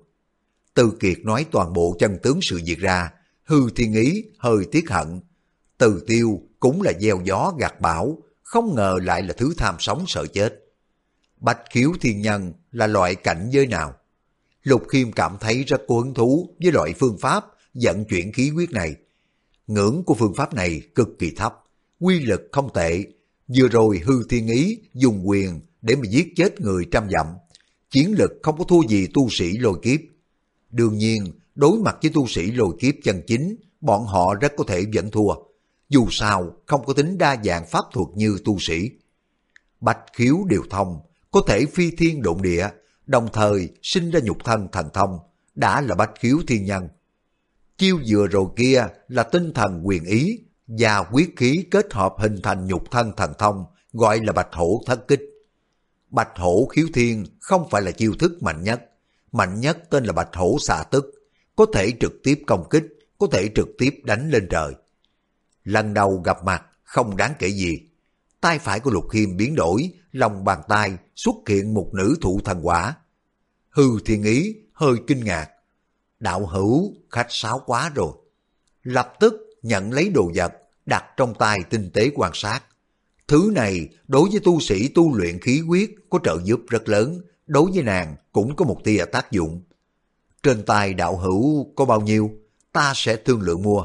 Từ Kiệt nói toàn bộ chân tướng sự việc ra, Hư Thiên Ý hơi tiếc hận. Từ Tiêu cũng là gieo gió gặt bão, không ngờ lại là thứ tham sống sợ chết. Bạch Khiếu Thiên Nhân là loại cảnh giới nào? Lục Khiêm cảm thấy rất có hứng thú với loại phương pháp vận chuyển khí huyết này. Ngưỡng của phương pháp này cực kỳ thấp, quy lực không tệ. Vừa rồi Hư Thiên Ý dùng quyền để mà giết chết người trăm dặm, chiến lực không có thua gì tu sĩ lôi kiếp. Đương nhiên, đối mặt với tu sĩ lôi kiếp chân chính, bọn họ rất có thể vẫn thua. Dù sao, không có tính đa dạng pháp thuật như tu sĩ. Bạch Khiếu điều thông, có thể phi thiên độn địa, đồng thời sinh ra nhục thân thần thông, đã là Bạch Khiếu Thiên Nhân. Chiêu vừa rồi kia là tinh thần quyền ý và quyết khí kết hợp hình thành nhục thân thần thông, gọi là Bạch Hổ Thất Kích. Bạch Hổ Khiếu Thiên không phải là chiêu thức mạnh nhất tên là Bạch Hổ Xạ Tức, có thể trực tiếp công kích, có thể trực tiếp đánh lên trời. Lần đầu gặp mặt không đáng kể gì, tay phải của Lục Khiêm biến đổi, lòng bàn tay xuất hiện một nữ thụ thần quả. Hư Thiên Ý hơi kinh ngạc, đạo hữu khách sáo quá rồi. Lập tức nhận lấy đồ vật, đặt trong tay tinh tế quan sát. Thứ này đối với tu sĩ tu luyện khí huyết có trợ giúp rất lớn, đối với nàng cũng có một tia tác dụng. Trên tay đạo hữu có bao nhiêu, ta sẽ thương lượng mua.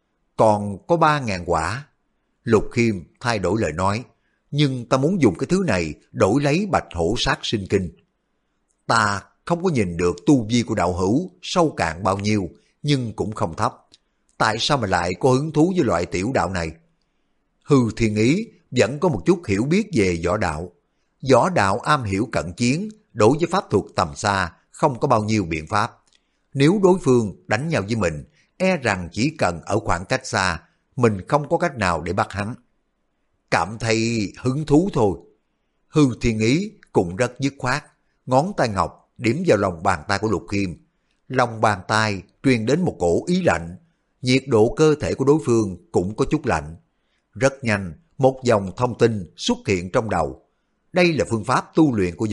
Còn có 3.000 quả. Lục Khiêm thay đổi lời nói, nhưng ta muốn dùng cái thứ này đổi lấy Bạch Hổ Sát Sinh Kinh. Ta không có nhìn được tu vi của đạo hữu sâu cạn bao nhiêu, nhưng cũng không thấp. Tại sao mà lại có hứng thú với loại tiểu đạo này? Hư Thiên Ý vẫn có một chút hiểu biết về võ đạo. Võ đạo am hiểu cận chiến, đối với pháp thuật tầm xa không có bao nhiêu biện pháp. Nếu đối phương đánh nhau với mình, e rằng chỉ cần ở khoảng cách xa, mình không có cách nào để bắt hắn. Cảm thấy hứng thú thôi. Hư Thiên Ý cũng rất dứt khoát, ngón tay ngọc điểm vào lòng bàn tay của Lục Khiêm. Lòng bàn tay truyền đến một cổ ý lạnh, nhiệt độ cơ thể của đối phương cũng có chút lạnh. Rất nhanh, một dòng thông tin xuất hiện trong đầu. Đây là phương pháp tu luyện của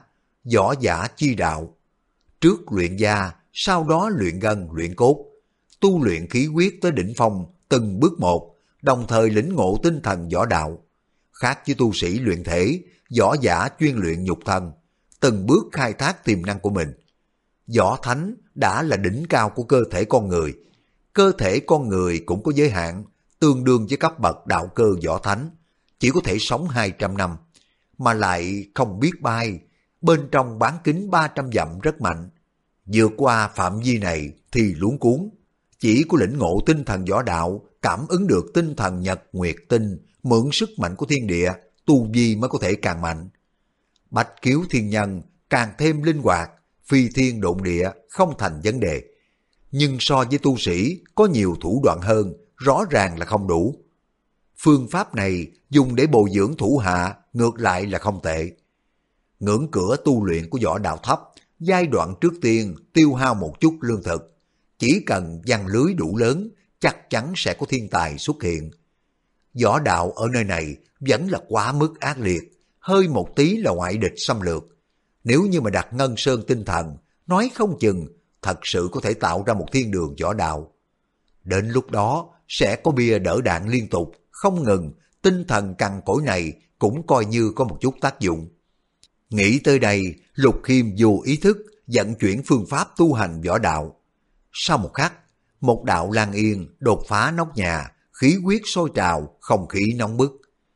võ giả chi đạo. Trước luyện da, sau đó luyện gân, luyện cốt. Tu luyện khí huyết tới đỉnh phong, từng bước một, đồng thời lĩnh ngộ tinh thần võ đạo. Khác với tu sĩ luyện thể, võ giả chuyên luyện nhục thân, từng bước khai thác tiềm năng của mình. Võ thánh đã là đỉnh cao của cơ thể con người. Cơ thể con người cũng có giới hạn, tương đương với cấp bậc đạo cơ võ thánh, chỉ có thể sống 200 năm, mà lại không biết bay, bên trong bán kính 300 dặm rất mạnh. Vượt qua phạm vi này thì luống cuốn, chỉ có lĩnh ngộ tinh thần võ đạo, cảm ứng được tinh thần nhật nguyệt tinh, mượn sức mạnh của thiên địa, tu vi mới có thể càng mạnh. Bạch Khiếu Thiên Nhân càng thêm linh hoạt, phi thiên độn địa không thành vấn đề. Nhưng so với tu sĩ có nhiều thủ đoạn hơn, rõ ràng là không đủ. Phương pháp này dùng để bồi dưỡng thủ hạ ngược lại là không tệ. Ngưỡng cửa tu luyện của võ đạo thấp, giai đoạn trước tiên tiêu hao một chút lương thực. Chỉ cần giăng lưới đủ lớn, chắc chắn sẽ có thiên tài xuất hiện. Võ đạo ở nơi này vẫn là quá mức ác liệt, hơi một tí là ngoại địch xâm lược. Nếu như mà đặt Ngân Sơn tinh thần, nói không chừng thật sự có thể tạo ra một thiên đường võ đạo. Đến lúc đó sẽ có bia đỡ đạn liên tục, không ngừng, tinh thần cằn cỗi này cũng coi như có một chút tác dụng. Nghĩ tới đây, Lục Khiêm vô ý thức vận chuyển phương pháp tu hành võ đạo. Sau một khắc, một đạo lang yên đột phá nóc nhà, khí huyết sôi trào, không khí nóng bức.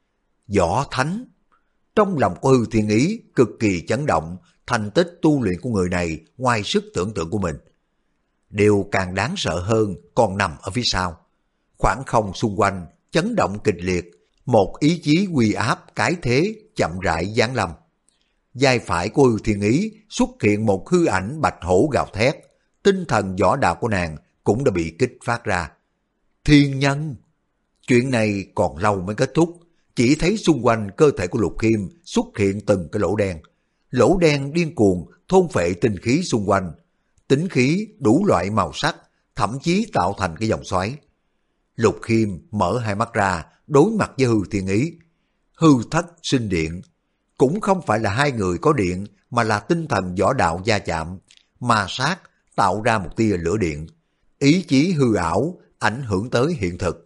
Võ thánh! Trong lòng của Hư Thiên Ý cực kỳ chấn động, thành tích tu luyện của người này ngoài sức tưởng tượng của mình. Điều càng đáng sợ hơn còn nằm ở phía sau. Khoảng không xung quanh chấn động kịch liệt, một ý chí uy áp cái thế chậm rãi giáng lâm. vai phải của Hư Thiên Ý xuất hiện một hư ảnh bạch hổ gào thét, tinh thần võ đạo của nàng cũng đã bị kích phát ra. Thiên nhân! Chuyện này còn lâu mới kết thúc, chỉ thấy xung quanh cơ thể của Lục Khiêm xuất hiện từng cái lỗ đen điên cuồng thôn phệ tinh khí xung quanh, tính khí đủ loại màu sắc, thậm chí tạo thành cái vòng xoáy. Lục Khiêm mở hai mắt ra, đối mặt với Hư Thiên Ý. Hư thất sinh điện, cũng không phải là hai người có điện, mà là tinh thần võ đạo va chạm, ma sát tạo ra một tia lửa điện, ý chí hư ảo ảnh hưởng tới hiện thực.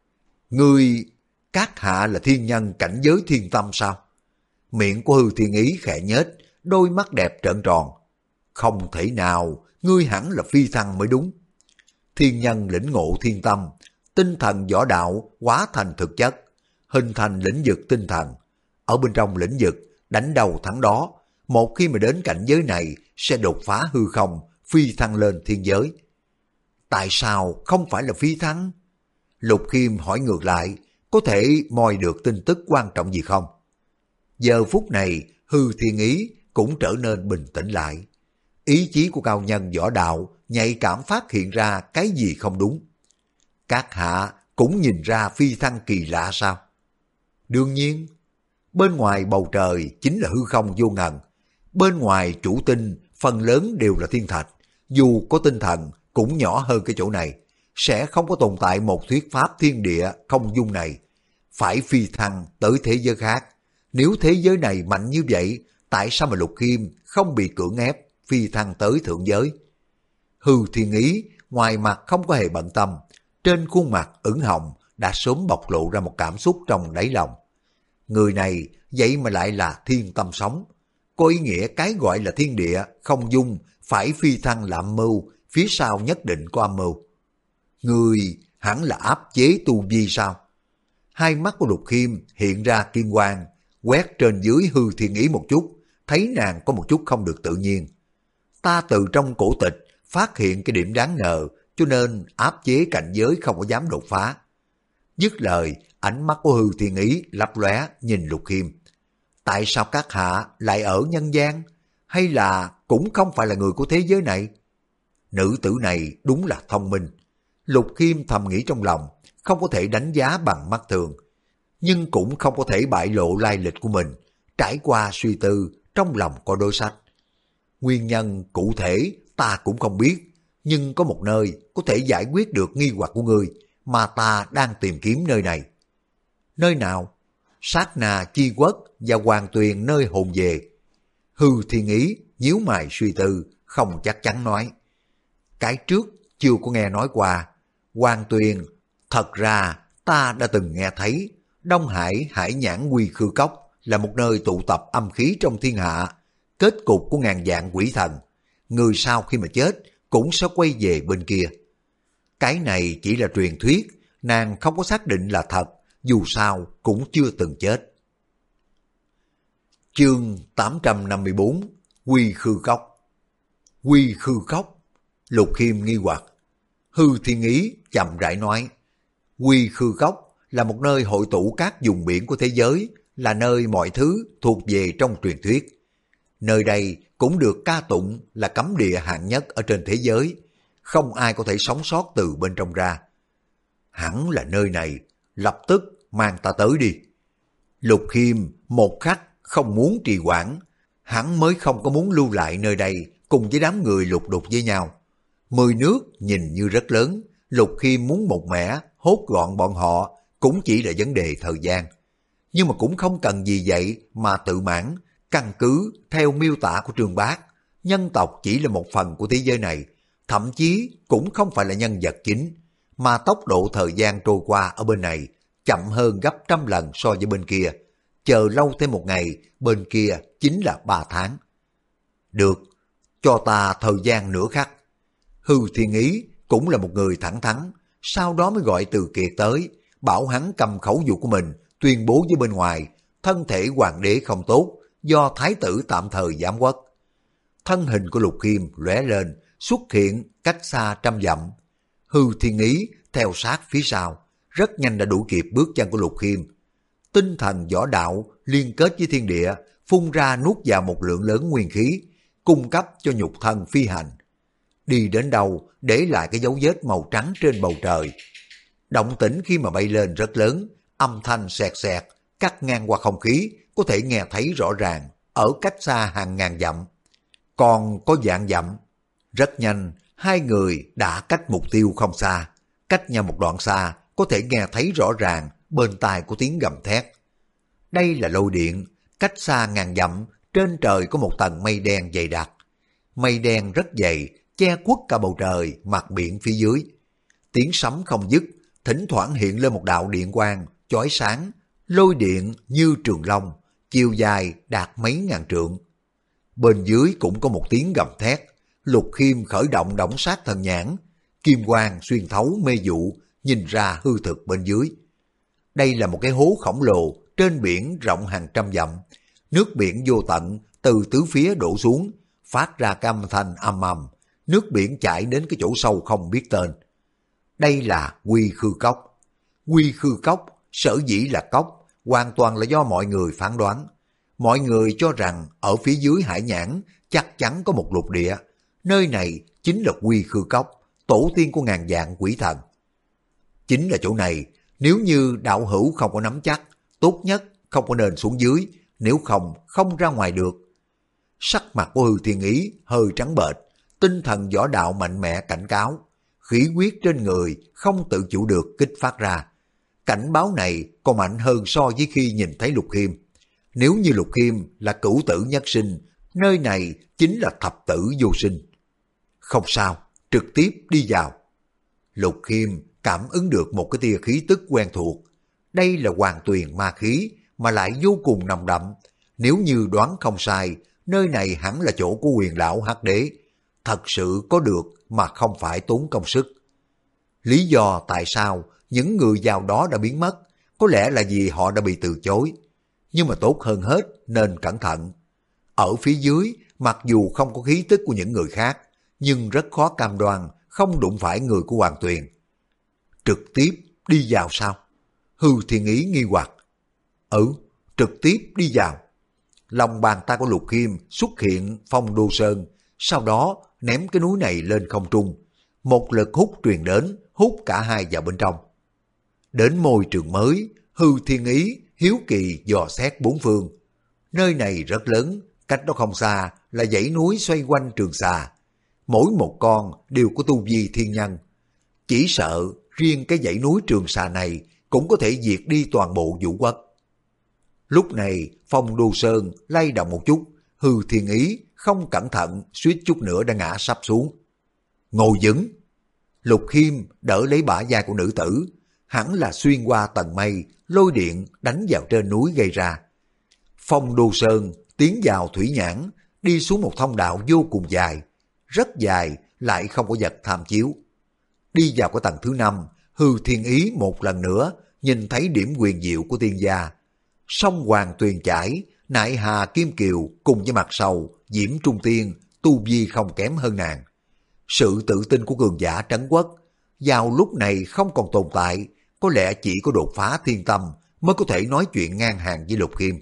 Ngươi, các hạ là thiên nhân cảnh giới thiên tâm sao? Miệng của Hư Thiên Ý khẽ nhếch, đôi mắt đẹp trợn tròn. Không thể nào, ngươi hẳn là phi thăng mới đúng. Thiên nhân lĩnh ngộ thiên tâm, tinh thần võ đạo hóa thành thực chất, hình thành lĩnh vực tinh thần. Ở bên trong lĩnh vực, đánh đầu thắng đó, một khi mà đến cảnh giới này sẽ đột phá hư không, phi thăng lên thiên giới. Tại sao không phải là phi thăng? Lục Khiêm hỏi ngược lại, có thể moi được tin tức quan trọng gì không? Giờ phút này, Hư Thiên Ý cũng trở nên bình tĩnh lại. Ý chí của cao nhân võ đạo nhạy cảm phát hiện ra cái gì không đúng. Các hạ cũng nhìn ra phi thăng kỳ lạ sao? Đương nhiên, bên ngoài bầu trời chính là hư không vô ngần. Bên ngoài chủ tinh phần lớn đều là thiên thạch. Dù có tinh thần cũng nhỏ hơn cái chỗ này. Sẽ không có tồn tại một thuyết pháp thiên địa không dung này. Phải phi thăng tới thế giới khác. Nếu thế giới này mạnh như vậy, tại sao mà Lục Khiêm không bị cưỡng ép phi thăng tới thượng giới? Hư Thiên Ý ngoài mặt không có hề bận tâm, trên khuôn mặt ửng hồng đã sớm bộc lộ ra một cảm xúc trong đáy lòng. Người này vậy mà lại là thiên tâm sống, có ý nghĩa cái gọi là thiên địa không dung, phải phi thăng là âm mưu, phía sau nhất định có âm mưu. Người hẳn là áp chế tu vi sao? Hai mắt của Lục Khiêm hiện ra kim quang, quét trên dưới Hư Thiên Ý một chút, thấy nàng có một chút không được tự nhiên. Ta từ trong cổ tịch phát hiện cái điểm đáng ngờ, cho nên áp chế cảnh giới không có dám đột phá. Dứt lời, ánh mắt của Hư Thiên Ý lấp lóe nhìn Lục Khiêm. Tại sao các hạ lại ở nhân gian? Hay là cũng không phải là người của thế giới này? Nữ tử này đúng là thông minh. Lục Khiêm thầm nghĩ trong lòng, không có thể đánh giá bằng mắt thường, nhưng cũng không có thể bại lộ lai lịch của mình. Trải qua suy tư, trong lòng có đối sách. Nguyên nhân cụ thể ta cũng không biết, nhưng có một nơi có thể giải quyết được nghi hoặc của ngươi mà ta đang tìm kiếm nơi này. Nơi nào? Sát Na Chi Quốc và Hoàng Tuyền nơi hồn về. Hư Thiên Ý nhíu mày suy tư, không chắc chắn nói. Cái trước chưa có nghe nói qua. Hoàng Tuyền, thật ra ta đã từng nghe thấy Đông Hải Hải Nhãn Quy Khư Cốc là một nơi tụ tập âm khí trong thiên hạ, kết cục của ngàn vạn quỷ thần. Người sau khi mà chết cũng sẽ quay về bên kia. Cái này chỉ là truyền thuyết, nàng không có xác định là thật, dù sao cũng chưa từng chết. Chương 854 Quy Khư Cốc. Quy Khư Cốc? Lục Khiêm nghi hoặc. Hư Thiên Ý chậm rãi nói, Quy Khư Cốc là một nơi hội tụ các vùng biển của thế giới, là nơi mọi thứ thuộc về trong truyền thuyết. Nơi đây cũng được ca tụng là cấm địa hạng nhất ở trên thế giới, không ai có thể sống sót từ bên trong ra. Hẳn là nơi này, lập tức mang ta tới đi. Lục Khiêm một khắc không muốn trì hoãn, hắn mới không có muốn lưu lại nơi đây cùng với đám người lục đục với nhau. 10 nước nhìn như rất lớn, Lục Khiêm muốn một mẻ hốt gọn bọn họ cũng chỉ là vấn đề thời gian. Nhưng mà cũng không cần gì vậy mà tự mãn. Căn cứ theo miêu tả của Trương Bác, nhân tộc chỉ là một phần của thế giới này, thậm chí cũng không phải là nhân vật chính, mà tốc độ thời gian trôi qua ở bên này chậm hơn gấp trăm lần so với bên kia. Chờ lâu thêm một ngày, bên kia chính là 3 tháng. Được, cho ta thời gian nửa khắc. Hư Thiên Ý cũng là một người thẳng thắn, sau đó mới gọi Từ Kiệt tới, bảo hắn cầm khẩu dụ của mình, tuyên bố với bên ngoài, thân thể hoàng đế không tốt, do thái tử tạm thời giám quốc. Thân hình của Lục Khiêm lóe lên, xuất hiện cách xa 100 dặm. Hư Thiên Ý theo sát phía sau, rất nhanh đã đuổi kịp bước chân của Lục Khiêm. Tinh thần võ đạo liên kết với thiên địa, phun ra nuốt vào một lượng lớn nguyên khí, cung cấp cho nhục thân phi hành. Đi đến đâu để lại cái dấu vết màu trắng trên bầu trời. Động tĩnh khi mà bay lên rất lớn, âm thanh xẹt xẹt, cắt ngang qua không khí, có thể nghe thấy rõ ràng, ở cách xa hàng ngàn dặm. Còn có vạn dặm. Rất nhanh, hai người đã cách mục tiêu không xa. Cách nhau một đoạn xa, có thể nghe thấy rõ ràng bên tai của tiếng gầm thét. Đây là lôi điện, cách xa ngàn dặm, trên trời có một tầng mây đen dày đặc. Mây đen rất dày, che khuất cả bầu trời, mặt biển phía dưới. Tiếng sấm không dứt, thỉnh thoảng hiện lên một đạo điện quang, chói sáng, lôi điện như trường long, chiều dài đạt mấy ngàn trượng. Bên dưới cũng có một tiếng gầm thét, Lục Khiêm khởi động đổng sát thần nhãn, kim quang xuyên thấu mê vụ, nhìn ra hư thực bên dưới. Đây là một cái hố khổng lồ trên biển rộng hàng trăm dặm, nước biển vô tận từ tứ phía đổ xuống, phát ra cái âm thanh ầm ầm, nước biển chảy đến cái chỗ sâu không biết tên. Đây là Quy Khư Cốc. Quy Khư Cốc sở dĩ là cốc, hoàn toàn là do mọi người phán đoán. Mọi người cho rằng ở phía dưới hải nhãn chắc chắn có một lục địa, nơi này chính là Quy Khư Cốc, tổ tiên của ngàn vạn quỷ thần. Chính là chỗ này, nếu như đạo hữu không có nắm chắc, tốt nhất không có nên xuống dưới, nếu không ra ngoài được. Sắc mặt của Hư Thiên Ý hơi trắng bệch, tinh thần võ đạo mạnh mẽ cảnh cáo, khí huyết trên người không tự chủ được kích phát ra. Cảnh báo này còn mạnh hơn so với khi nhìn thấy Lục Khiêm. Nếu như Lục Khiêm là cửu tử nhất sinh, nơi này chính là thập tử vô sinh. Không sao, trực tiếp đi vào. Lục Khiêm cảm ứng được một cái tia khí tức quen thuộc. Đây là Hoàng Tuyền ma khí mà lại vô cùng nồng đậm. Nếu như đoán không sai, nơi này hẳn là chỗ của Huyền lão Hắc Đế. Thật sự có được mà không phải tốn công sức. Lý do tại sao những người giàu đó đã biến mất, có lẽ là vì họ đã bị từ chối. Nhưng mà tốt hơn hết nên cẩn thận. Ở phía dưới, mặc dù không có khí tức của những người khác, nhưng rất khó cam đoan không đụng phải người của Hoàng Tuyền. Trực tiếp đi vào sao? Hư Thiên Ý nghi hoặc. Trực tiếp đi vào. Lòng bàn tay của Lục Khiêm xuất hiện phong đô sơn, sau đó ném cái núi này lên không trung. Một lực hút truyền đến, hút cả hai vào bên trong. Đến môi trường mới, Hư Thiên Ý hiếu kỳ dò xét bốn phương. Nơi này rất lớn, cách đó không xa là dãy núi xoay quanh Trường Xà. Mỗi một con đều có tu vi thiên nhân. Chỉ sợ riêng cái dãy núi Trường Xà này cũng có thể diệt đi toàn bộ vũ quốc. Lúc này phong đô sơn lay động một chút, Hư Thiên Ý không cẩn thận suýt chút nữa đã ngã sắp xuống. Ngồi vững. Lục Khiêm đỡ lấy bả vai của nữ tử, hẳn là xuyên qua tầng mây, lôi điện đánh vào trên núi gây ra. Phong đô sơn tiến vào thủy nhãn, đi xuống một thông đạo vô cùng dài, rất dài lại không có vật tham chiếu. Đi vào cái tầng thứ 5, Hư Thiên Ý một lần nữa nhìn thấy điểm quyền diệu của tiên gia. Sông Hoàng Tuyền chảy, Nại Hà Kim Kiều cùng với mặt sầu Diễm Trung Tiên tu vi không kém hơn nàng. Sự tự tin của cường giả trấn quốc vào lúc này không còn tồn tại, có lẽ chỉ có đột phá thiên tâm mới có thể nói chuyện ngang hàng với Lục Khiêm.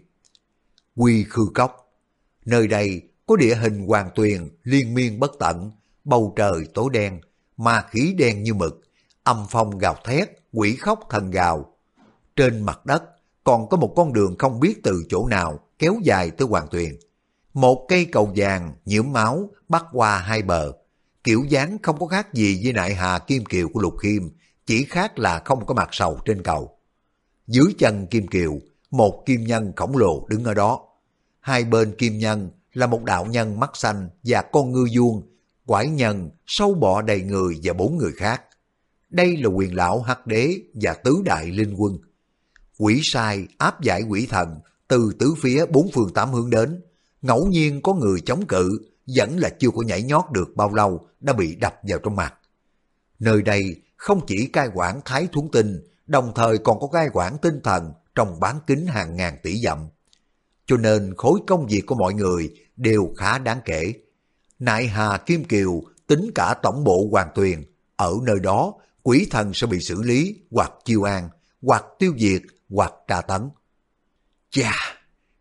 Quy Khư Cốc, nơi đây có địa hình Hoàng Tuyền liên miên bất tận, bầu trời tối đen, ma khí đen như mực, âm phong gào thét, quỷ khóc thần gào. Trên mặt đất còn có một con đường không biết từ chỗ nào kéo dài tới Hoàng Tuyền. Một cây cầu vàng nhiễm máu bắc qua hai bờ, kiểu dáng không có khác gì với Nại Hà Kim Kiều của Lục Khiêm, chỉ khác là không có mặt sầu trên cầu. Dưới chân Kim Kiều, một kim nhân khổng lồ đứng ở đó. Hai bên kim nhân là một đạo nhân mắt xanh và con ngư vuông, quái nhân sâu bọ đầy người và 4 người khác. Đây là Huyền lão Hắc Đế và tứ đại linh quân. Quỷ sai áp giải quỷ thần từ tứ phía 4 phương 8 hướng đến, ngẫu nhiên có người chống cự, vẫn là chưa có nhảy nhót được bao lâu đã bị đập vào trong mặt. Nơi đây không chỉ cai quản Thái Thuấn Tinh, đồng thời còn có cai quản tinh thần trong bán kính hàng ngàn tỷ dặm. Cho nên khối công việc của mọi người đều khá đáng kể. Nại Hà Kim Kiều tính cả tổng bộ Hoàng Tuyền, ở nơi đó quỷ thần sẽ bị xử lý hoặc chiêu an, hoặc tiêu diệt, hoặc tra tấn. Chà,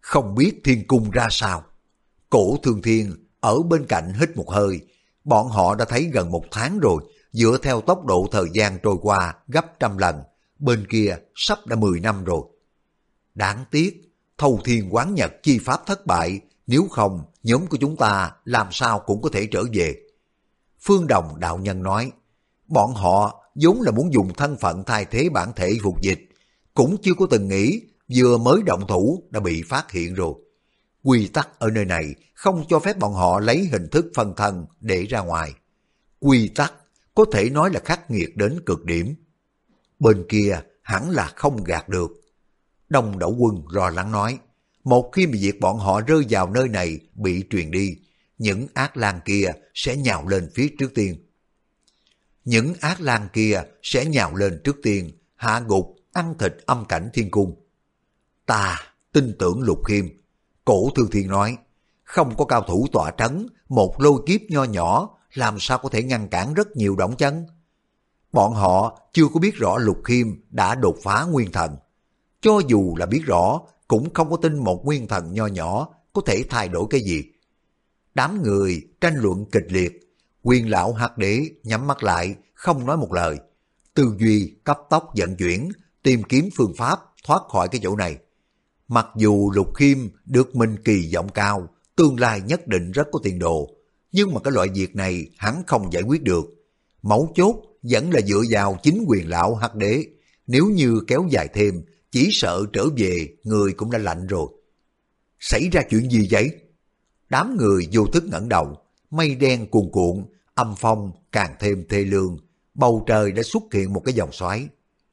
không biết thiên cung ra sao. Cổ Thương Thiên ở bên cạnh hít một hơi, bọn họ đã thấy gần 1 tháng rồi, dựa theo tốc độ thời gian trôi qua gấp 100 lần, bên kia sắp đã 10 năm rồi. Đáng tiếc, Thâu Thiên Quán Nhật chi pháp thất bại, nếu không nhóm của chúng ta làm sao cũng có thể trở về. Phương Đồng đạo nhân nói, bọn họ vốn là muốn dùng thân phận thay thế bản thể phục dịch, cũng chưa có từng nghĩ vừa mới động thủ đã bị phát hiện rồi. Quy tắc ở nơi này không cho phép bọn họ lấy hình thức phân thân để ra ngoài. Quy tắc có thể nói là khắc nghiệt đến cực điểm. Bên kia hẳn là không gạt được. Đông Đẩu Quân lo lắng nói, một khi mà việc bọn họ rơi vào nơi này bị truyền đi, những ác lang kia sẽ nhào lên phía trước tiên. Những ác lang kia sẽ nhào lên trước tiên, hạ gục, ăn thịt âm cảnh thiên cung. Ta tin tưởng Lục Khiêm. Cổ Thương Thiên nói, không có cao thủ tọa trấn, một lôi kiếp nho nhỏ làm sao có thể ngăn cản rất nhiều động chân. Bọn họ chưa có biết rõ Lục Khiêm đã đột phá nguyên thần. Cho dù là biết rõ, cũng không có tin một nguyên thần nho nhỏ có thể thay đổi cái gì. Đám người tranh luận kịch liệt, Quyền lão Hắc Đế nhắm mắt lại, không nói một lời. Tư duy cấp tốc vận chuyển, tìm kiếm phương pháp thoát khỏi cái chỗ này. Mặc dù Lục Khiêm được Minh kỳ vọng cao, tương lai nhất định rất có tiền đồ, nhưng mà cái loại việc này hắn không giải quyết được. Mấu chốt vẫn là dựa vào chính Quyền lão Hắc Đế. Nếu như kéo dài thêm, chỉ sợ trở về người cũng đã lạnh rồi. Xảy ra chuyện gì vậy? Đám người vô thức ngẩng đầu, mây đen cuồn cuộn, âm phong càng thêm thê lương, bầu trời đã xuất hiện một cái vòng xoáy.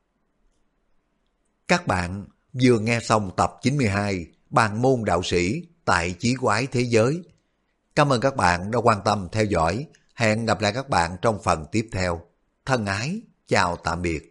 Các bạn vừa nghe xong tập 92 Bàn môn đạo sĩ tại Chí Quái Thế Giới. Cảm ơn các bạn đã quan tâm theo dõi. Hẹn gặp lại các bạn trong phần tiếp theo. Thân ái, chào tạm biệt.